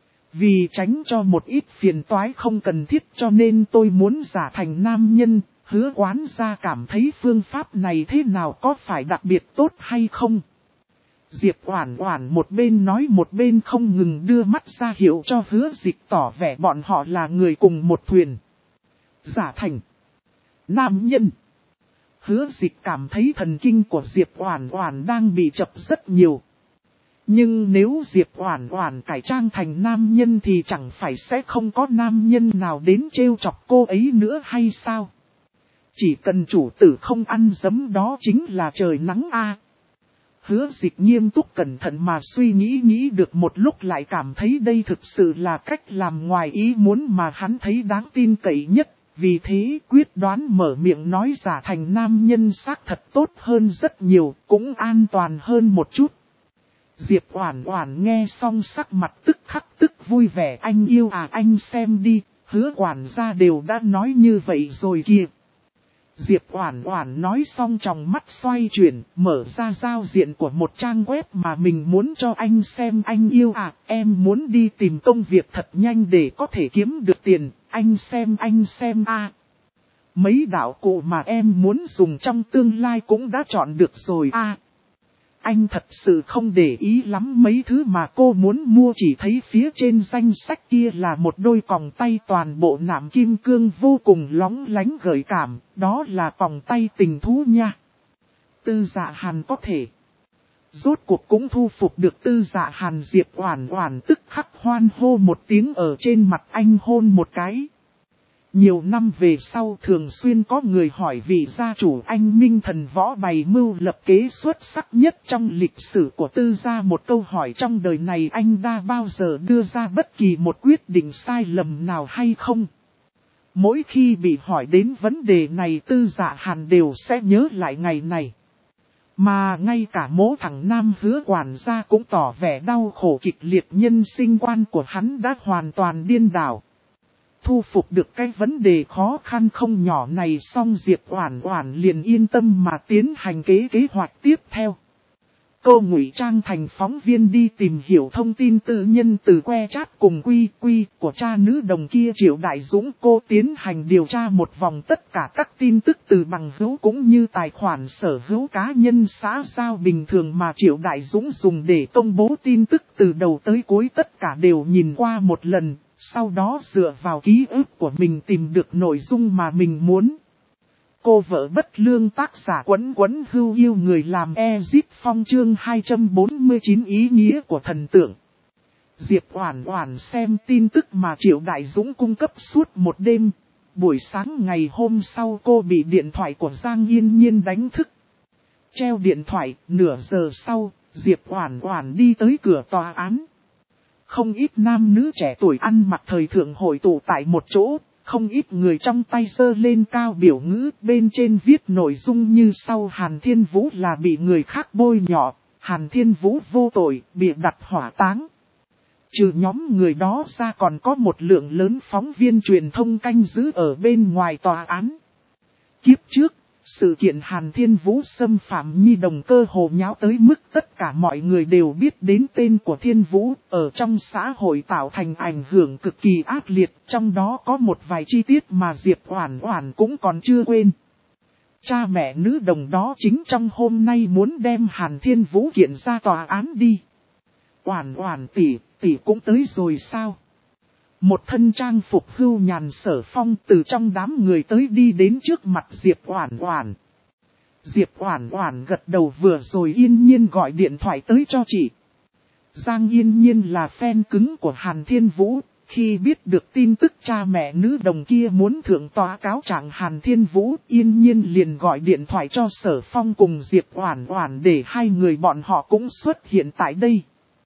Vì tránh cho một ít phiền toái không cần thiết cho nên tôi muốn giả thành nam nhân. Hứa quản gia cảm thấy phương pháp này thế nào, có phải đặc biệt tốt hay không? Diệp Oản Oản một bên nói một bên không ngừng đưa mắt ra hiệu cho Hứa Dịch, tỏ vẻ bọn họ là người cùng một thuyền. Giả thành nam nhân. Hứa Dịch cảm thấy thần kinh của Diệp Oản Oản đang bị chập rất nhiều. Nhưng nếu Diệp Oản Oản cải trang thành nam nhân thì chẳng phải sẽ không có nam nhân nào đến trêu chọc cô ấy nữa hay sao? Chỉ cần chủ tử không ăn dấm đó chính là trời nắng a. Hứa Dịch nghiêm túc cẩn thận mà suy nghĩ được một lúc lại cảm thấy đây thực sự là cách làm ngoài ý muốn mà hắn thấy đáng tin cậy nhất. Vì thế quyết đoán mở miệng nói, giả thành nam nhân xác thật tốt hơn rất nhiều, cũng an toàn hơn một chút. Diệp Oản Oản nghe xong sắc mặt tức khắc tức vui vẻ, anh yêu à, anh xem đi, Hứa quản gia đều đã nói như vậy rồi kìa. Diệp Oản Oản nói xong trong mắt xoay chuyển, mở ra giao diện của một trang web mà mình muốn cho anh xem. Anh yêu à, em muốn đi tìm công việc thật nhanh để có thể kiếm được tiền, anh xem à. Mấy đạo cụ mà em muốn dùng trong tương lai cũng đã chọn được rồi à. Anh thật sự không để ý lắm mấy thứ mà cô muốn mua, chỉ thấy phía trên danh sách kia là một đôi còng tay toàn bộ nạm kim cương vô cùng lóng lánh gợi cảm, đó là còng tay tình thú nha. Tư Dạ Hàn có thể. Rốt cuộc cũng thu phục được Tư Dạ Hàn. Diệp Oản Oản tức khắc hoan hô một tiếng ở trên mặt anh hôn một cái. Nhiều năm về sau thường xuyên có người hỏi vị gia chủ anh Minh Thần Võ bày mưu lập kế xuất sắc nhất trong lịch sử của Tư gia, một câu hỏi trong đời này anh đã bao giờ đưa ra bất kỳ một quyết định sai lầm nào hay không? Mỗi khi bị hỏi đến vấn đề này Tư Dạ Hàn đều sẽ nhớ lại ngày này. Mà ngay cả Mỗ thằng Nam Hứa quản gia cũng tỏ vẻ đau khổ kịch liệt, nhân sinh quan của hắn đã hoàn toàn điên đảo. Thu phục được cái vấn đề khó khăn không nhỏ này xong, Diệp Oản Oản liền yên tâm mà tiến hành kế hoạch tiếp theo. Cô ngụy trang thành phóng viên đi tìm hiểu thông tin tư nhân từ que chat cùng quy của cha nữ đồng kia Triệu Đại Dũng. Cô tiến hành điều tra một vòng tất cả các tin tức từ bằng hữu cũng như tài khoản sở hữu cá nhân xã giao bình thường mà Triệu Đại Dũng dùng để công bố tin tức, từ đầu tới cuối tất cả đều nhìn qua một lần. Sau đó dựa vào ký ức của mình tìm được nội dung mà mình muốn. Cô vợ bất lương tác giả Quấn Quấn Hưu yêu người làm Ezip Phong chương 249 ý nghĩa của thần tượng. Diệp Oản Oản xem tin tức mà Triệu Đại Dũng cung cấp suốt một đêm. Buổi sáng ngày hôm sau cô bị điện thoại của Giang Yên Nhiên đánh thức. Treo điện thoại, nửa giờ sau, Diệp Oản Oản đi tới cửa tòa án. Không ít nam nữ trẻ tuổi ăn mặc thời thượng hội tụ tại một chỗ, không ít người trong tay giơ lên cao biểu ngữ, bên trên viết nội dung như sau: Hàn Thiên Vũ là bị người khác bôi nhọ, Hàn Thiên Vũ vô tội, bị đặt hỏa táng. Trừ nhóm người đó ra còn có một lượng lớn phóng viên truyền thông canh giữ ở bên ngoài tòa án. Kiếp trước, sự kiện Hàn Thiên Vũ xâm phạm nhi đồng cơ hồ nháo tới mức tất cả mọi người đều biết đến tên của Thiên Vũ, ở trong xã hội tạo thành ảnh hưởng cực kỳ ác liệt, trong đó có một vài chi tiết mà Diệp Oản Oản cũng còn chưa quên. Cha mẹ nữ đồng đó chính trong hôm nay muốn đem Hàn Thiên Vũ kiện ra tòa án đi. Oản Oản tỷ cũng tới rồi sao? Một thân trang phục hưu nhàn Sở Phong từ trong đám người tới đi đến trước mặt Diệp Oản Oản. Diệp Oản Oản gật đầu, vừa rồi Yên Nhiên gọi điện thoại tới cho chị. Giang Yên Nhiên là fan cứng của Hàn Thiên Vũ, khi biết được tin tức cha mẹ nữ đồng kia muốn thượng tòa cáo trạng Hàn Thiên Vũ, Yên Nhiên liền gọi điện thoại cho Sở Phong cùng Diệp Oản Oản để hai người bọn họ cũng xuất hiện tại đây.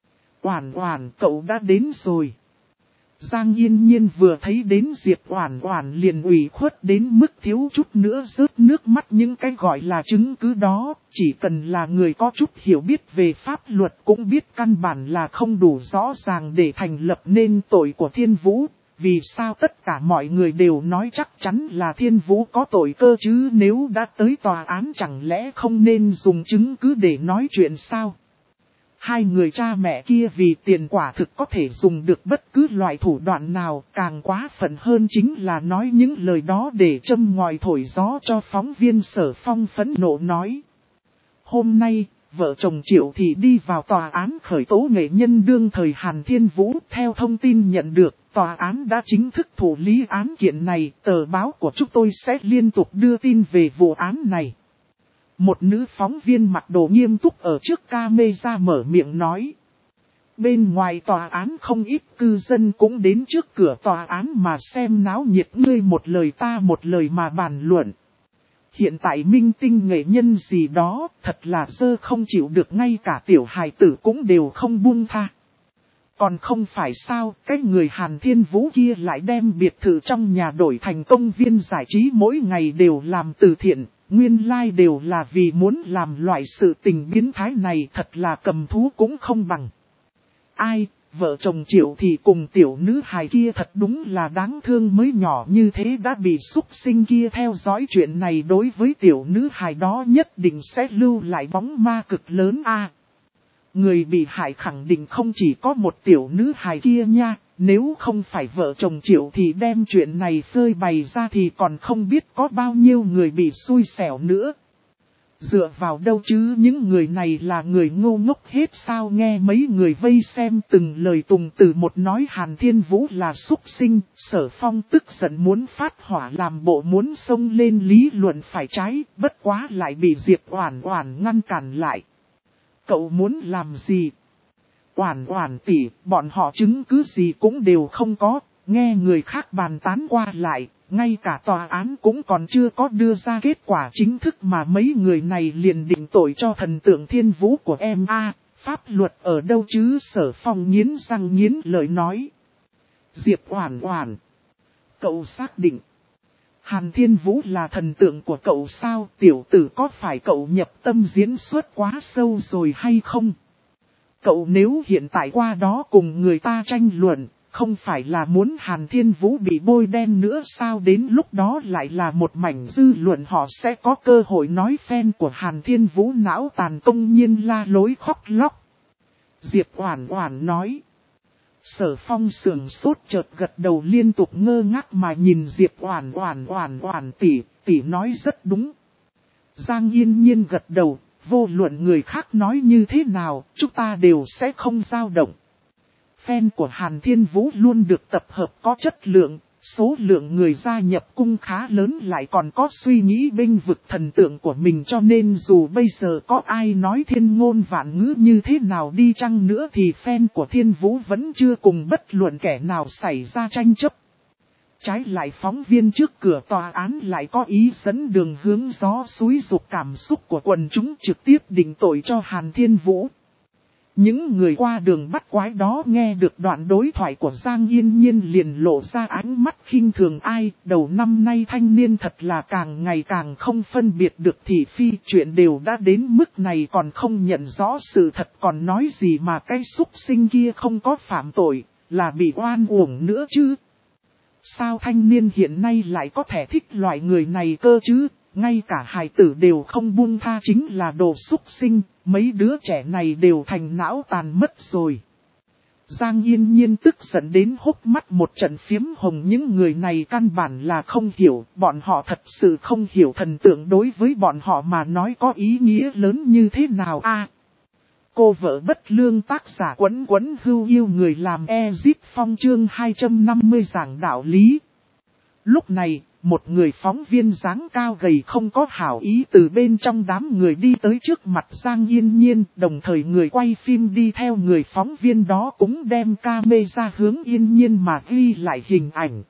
Oản Oản, cậu đã đến rồi. Giang Yên Nhiên vừa thấy đến Diệp Oản Oản liền ủy khuất đến mức thiếu chút nữa rớt nước mắt. Những cái gọi là chứng cứ đó, chỉ cần là người có chút hiểu biết về pháp luật cũng biết căn bản là không đủ rõ ràng để thành lập nên tội của Thiên Vũ. Vì sao tất cả mọi người đều nói chắc chắn là Thiên Vũ có tội cơ chứ? Nếu đã tới tòa án chẳng lẽ không nên dùng chứng cứ để nói chuyện sao? Hai người cha mẹ kia vì tiền quả thực có thể dùng được bất cứ loại thủ đoạn nào, càng quá phận hơn chính là nói những lời đó để châm ngòi thổi gió cho phóng viên. Sở Phong phẫn nộ nói. Hôm nay, vợ chồng Triệu Thị đi vào tòa án khởi tố nghệ nhân đương thời Hàn Thiên Vũ. Theo thông tin nhận được, tòa án đã chính thức thụ lý án kiện này, tờ báo của chúng tôi sẽ liên tục đưa tin về vụ án này. Một nữ phóng viên mặc đồ nghiêm túc ở trước camera mở miệng nói. Bên ngoài tòa án không ít cư dân cũng đến trước cửa tòa án mà xem náo nhiệt, ngươi một lời ta một lời mà bàn luận. Hiện tại minh tinh nghệ nhân gì đó thật là dơ không chịu được, ngay cả tiểu hài tử cũng đều không buông tha. Còn không phải sao, cái người Hàn Thiên Vũ kia lại đem biệt thự trong nhà đổi thành công viên giải trí, mỗi ngày đều làm từ thiện. Nguyên lai đều là vì muốn làm loại sự tình biến thái này, thật là cầm thú cũng không bằng. Ai, vợ chồng Triệu thì cùng tiểu nữ hài kia thật đúng là đáng thương, mới nhỏ như thế đã bị súc sinh kia theo dõi, chuyện này đối với tiểu nữ hài đó nhất định sẽ lưu lại bóng ma cực lớn a. Người bị hại khẳng định không chỉ có một tiểu nữ hài kia nha. Nếu không phải vợ chồng Triệu thì đem chuyện này phơi bày ra thì còn không biết có bao nhiêu người bị xui xẻo nữa. Dựa vào đâu chứ, những người này là người ngu ngốc hết sao? Nghe mấy người vây xem từng lời tùng từ một nói Hàn Thiên Vũ là súc sinh, Sở Phong tức giận muốn phát hỏa, làm bộ muốn xông lên lý luận phải trái, bất quá lại bị Diệp Oản Oản ngăn cản lại. cậu muốn làm gì? Oản Oản tỷ, bọn họ chứng cứ gì cũng đều không có, nghe người khác bàn tán qua lại, ngay cả tòa án cũng còn chưa có đưa ra kết quả chính thức mà mấy người này liền định tội cho thần tượng Thiên Vũ của em a. Pháp luật ở đâu chứ? Sở Phong nghiến răng nghiến lợi nói. Diệp Oản Oản, cậu xác định Hàn Thiên Vũ là thần tượng của cậu sao? Tiểu tử, có phải cậu nhập tâm diễn xuất quá sâu rồi hay không? Cậu nếu hiện tại qua đó cùng người ta tranh luận, không phải là muốn Hàn Thiên Vũ bị bôi đen nữa sao? Đến lúc đó lại là một mảnh dư luận, họ sẽ có cơ hội nói fan của Hàn Thiên Vũ não tàn công nhiên la lối khóc lóc. Diệp Oản Oản nói. Sở Phong sườn sốt chợt gật đầu liên tục ngơ ngác mà nhìn Diệp Oản Oản tỷ nói rất đúng. Giang Yên Nhiên gật đầu, vô luận người khác nói như thế nào, chúng ta đều sẽ không dao động. Fan của Hàn Thiên Vũ luôn được tập hợp có chất lượng, số lượng người gia nhập cung khá lớn, lại còn có suy nghĩ bênh vực thần tượng của mình, cho nên dù bây giờ có ai nói thiên ngôn vạn ngữ như thế nào đi chăng nữa thì fan của Thiên Vũ vẫn chưa cùng bất luận kẻ nào xảy ra tranh chấp. Trái lại phóng viên trước cửa tòa án lại có ý dẫn đường hướng gió xúi dục cảm xúc của quần chúng, trực tiếp định tội cho Hàn Thiên Vũ. Những người qua đường bắt quái đó nghe được đoạn đối thoại của Giang Yên Nhiên liền lộ ra ánh mắt khinh thường. Ai, đầu năm nay thanh niên thật là càng ngày càng không phân biệt được thị phi, chuyện đều đã đến mức này còn không nhận rõ sự thật, còn nói gì mà cái súc sinh kia không có phạm tội, là bị oan uổng nữa chứ. Sao thanh niên hiện nay lại có thể thích loại người này cơ chứ? Ngay cả hài tử đều không buông tha, chính là đồ súc sinh, mấy đứa trẻ này đều thành não tàn mất rồi. Giang Yên Nhiên tức giận đến hốc mắt một trận phiếm hồng, những người này căn bản là không hiểu, bọn họ thật sự không hiểu thần tượng đối với bọn họ mà nói có ý nghĩa lớn như thế nào a. Cô vợ bất lương tác giả Quấn Quấn Hưu yêu người làm Ezip Phong chương 250 giảng đạo lý. Lúc này, một người phóng viên dáng cao gầy không có hảo ý từ bên trong đám người đi tới trước mặt Giang Yên Nhiên, đồng thời người quay phim đi theo người phóng viên đó cũng đem camera hướng Yên Nhiên mà ghi lại hình ảnh.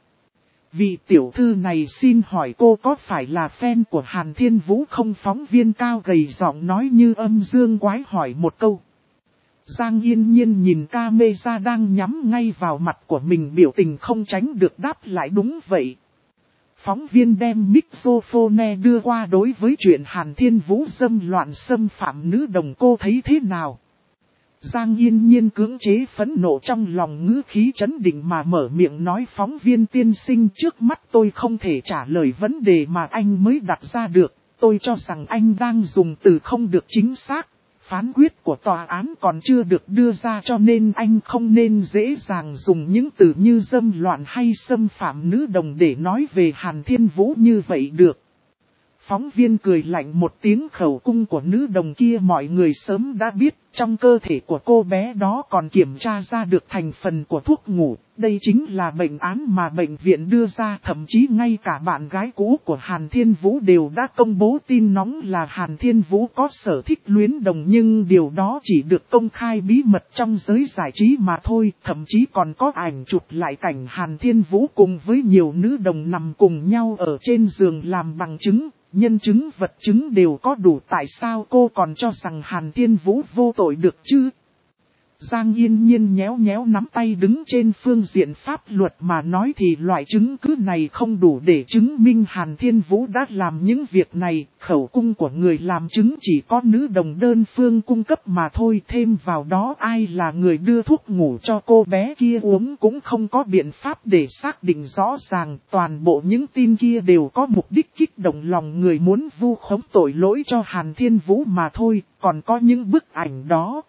Vị tiểu thư này xin hỏi cô có phải là fan của Hàn Thiên Vũ không? Phóng viên cao gầy giọng nói như âm dương quái hỏi một câu. Giang Yên Nhiên nhìn camera đang nhắm ngay vào mặt của mình, biểu tình không tránh được đáp lại đúng vậy. Phóng viên đem microphone đưa qua, đối với chuyện Hàn Thiên Vũ dâm loạn xâm phạm nữ đồng cô thấy thế nào? Giang Yên Nhiên cưỡng chế phẫn nộ trong lòng, ngữ khí trấn định mà mở miệng nói, phóng viên tiên sinh, trước mắt tôi không thể trả lời vấn đề mà anh mới đặt ra được, tôi cho rằng anh đang dùng từ không được chính xác. Phán quyết của tòa án còn chưa được đưa ra cho nên anh không nên dễ dàng dùng những từ như dâm loạn hay xâm phạm nữ đồng để nói về Hàn Thiên Vũ như vậy được. Phóng viên cười lạnh một tiếng, khẩu cung của nữ đồng kia mọi người sớm đã biết, trong cơ thể của cô bé đó còn kiểm tra ra được thành phần của thuốc ngủ. Đây chính là bệnh án mà bệnh viện đưa ra, thậm chí ngay cả bạn gái cũ của Hàn Thiên Vũ đều đã công bố tin nóng là Hàn Thiên Vũ có sở thích luyến đồng, nhưng điều đó chỉ được công khai bí mật trong giới giải trí mà thôi. Thậm chí còn có ảnh chụp lại cảnh Hàn Thiên Vũ cùng với nhiều nữ đồng nằm cùng nhau ở trên giường làm bằng chứng. Nhân chứng vật chứng đều có đủ, tại sao cô còn cho rằng Hàn Thiên Vũ vô tội được chứ? Giang Yên Nhiên nhéo nhéo nắm tay, đứng trên phương diện pháp luật mà nói thì loại chứng cứ này không đủ để chứng minh Hàn Thiên Vũ đã làm những việc này. Khẩu cung của người làm chứng chỉ có nữ đồng đơn phương cung cấp mà thôi, thêm vào đó ai là người đưa thuốc ngủ cho cô bé kia uống cũng không có biện pháp để xác định rõ ràng. Toàn bộ những tin kia đều có mục đích kích động lòng người, muốn vu khống tội lỗi cho Hàn Thiên Vũ mà thôi. Còn có những bức ảnh đó,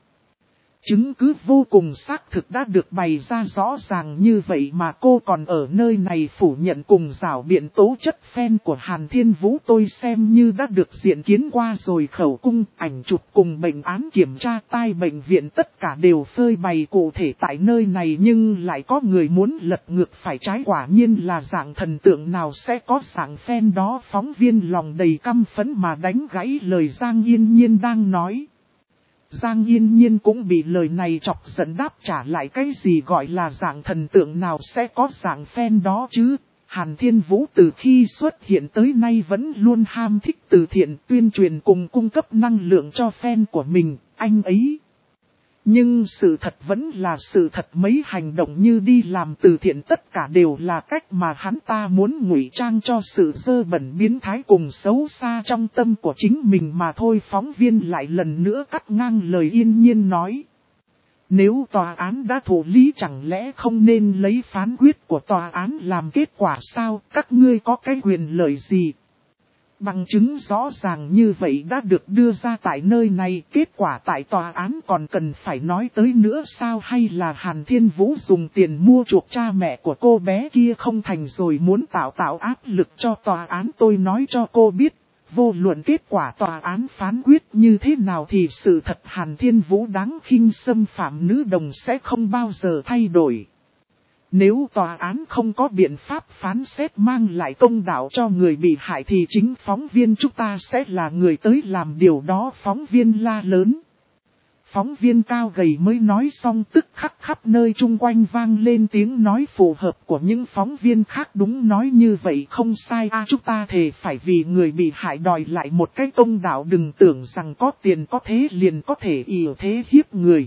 chứng cứ vô cùng xác thực đã được bày ra rõ ràng như vậy mà cô còn ở nơi này phủ nhận cùng rảo biện tố chất fan của Hàn Thiên Vũ. Tôi xem như đã được diện kiến qua rồi, khẩu cung, ảnh chụp cùng bệnh án kiểm tra tai bệnh viện tất cả đều phơi bày cụ thể tại nơi này, nhưng lại có người muốn lật ngược phải trái, quả nhiên là dạng thần tượng nào sẽ có dạng fan đó. Phóng viên lòng đầy căm phẫn mà đánh gãy lời Giang Yên Nhiên đang nói. Giang Yên Nhiên cũng bị lời này chọc giận đáp trả lại cái gì gọi là dạng thần tượng nào sẽ có dạng fan đó chứ. Hàn Thiên Vũ từ khi xuất hiện tới nay vẫn luôn ham thích từ thiện tuyên truyền cùng cung cấp năng lượng cho fan của mình, anh ấy. Nhưng sự thật vẫn là sự thật, mấy hành động như đi làm từ thiện tất cả đều là cách mà hắn ta muốn ngụy trang cho sự dơ bẩn biến thái cùng xấu xa trong tâm của chính mình mà thôi. Phóng viên lại lần nữa cắt ngang lời Yên Nhiên nói. Nếu tòa án đã thụ lý chẳng lẽ không nên lấy phán quyết của tòa án làm kết quả sao, các ngươi có cái quyền lợi gì? Bằng chứng rõ ràng như vậy đã được đưa ra tại nơi này, kết quả tại tòa án còn cần phải nói tới nữa sao? Hay là Hàn Thiên Vũ dùng tiền mua chuộc cha mẹ của cô bé kia không thành rồi muốn tạo áp lực cho tòa án? Tôi nói cho cô biết, vô luận kết quả tòa án phán quyết như thế nào thì sự thật Hàn Thiên Vũ đáng khinh xâm phạm nữ đồng sẽ không bao giờ thay đổi. Nếu tòa án không có biện pháp phán xét mang lại công đạo cho người bị hại thì chính phóng viên chúng ta sẽ là người tới làm điều đó. Phóng viên la lớn. Phóng viên cao gầy mới nói xong tức khắc khắp nơi chung quanh vang lên tiếng nói phù hợp của những phóng viên khác. Đúng, nói như vậy không sai chúng ta thề phải vì người bị hại đòi lại một cái công đạo. Đừng tưởng rằng có tiền có thế liền có thể ỷ thế hiếp người.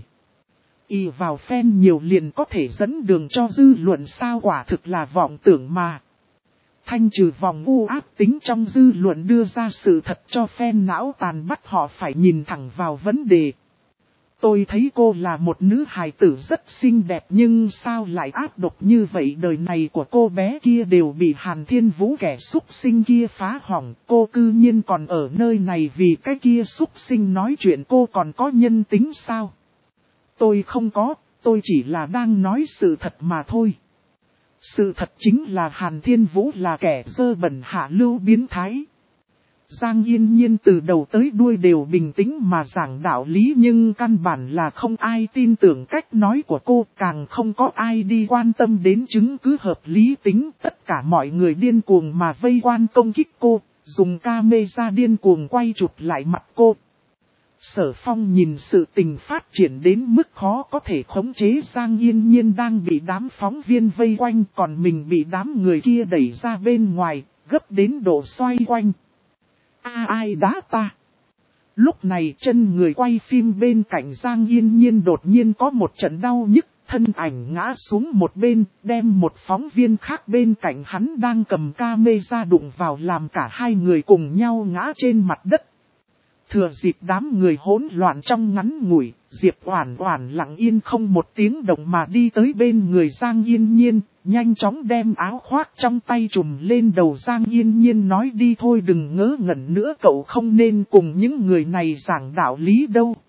Ỷ vào fan nhiều liền có thể dẫn đường cho dư luận sao, quả thực là vọng tưởng mà. Thanh trừ vòng u ác tính trong dư luận, đưa ra sự thật cho fan não tàn, bắt họ phải nhìn thẳng vào vấn đề. Tôi thấy cô là một nữ hài tử rất xinh đẹp nhưng sao lại ác độc như vậy? Đời này của cô bé kia đều bị Hàn Thiên Vũ kẻ xúc sinh kia phá hỏng. Cô cư nhiên còn ở nơi này vì cái kia xúc sinh nói chuyện, cô còn có nhân tính sao? Tôi không có, tôi chỉ là đang nói sự thật mà thôi. Sự thật chính là Hàn Thiên Vũ là kẻ dơ bẩn hạ lưu biến thái. Giang Yên Nhiên từ đầu tới đuôi đều bình tĩnh mà giảng đạo lý nhưng căn bản là không ai tin tưởng cách nói của cô, càng không có ai đi quan tâm đến chứng cứ hợp lý tính. Tất cả mọi người điên cuồng mà vây quan công kích cô, dùng camera điên cuồng quay chụp lại mặt cô. Sở Phong nhìn sự tình phát triển đến mức khó có thể khống chế, Giang Yên Nhiên đang bị đám phóng viên vây quanh còn mình bị đám người kia đẩy ra bên ngoài, gấp đến độ xoay quanh. Ai đá ta? Lúc này chân người quay phim bên cạnh Giang Yên Nhiên đột nhiên có một trận đau nhức, thân ảnh ngã xuống một bên, đem một phóng viên khác bên cạnh hắn đang cầm camera đụng vào làm cả hai người cùng nhau ngã trên mặt đất. Thừa dịp đám người hỗn loạn trong ngắn ngủi, Diệp Oản Oản lặng yên không một tiếng động mà đi tới bên người Giang Yên Nhiên, nhanh chóng đem áo khoác trong tay trùm lên đầu Giang Yên Nhiên, nói đi thôi đừng ngớ ngẩn nữa, cậu không nên cùng những người này giảng đạo lý đâu.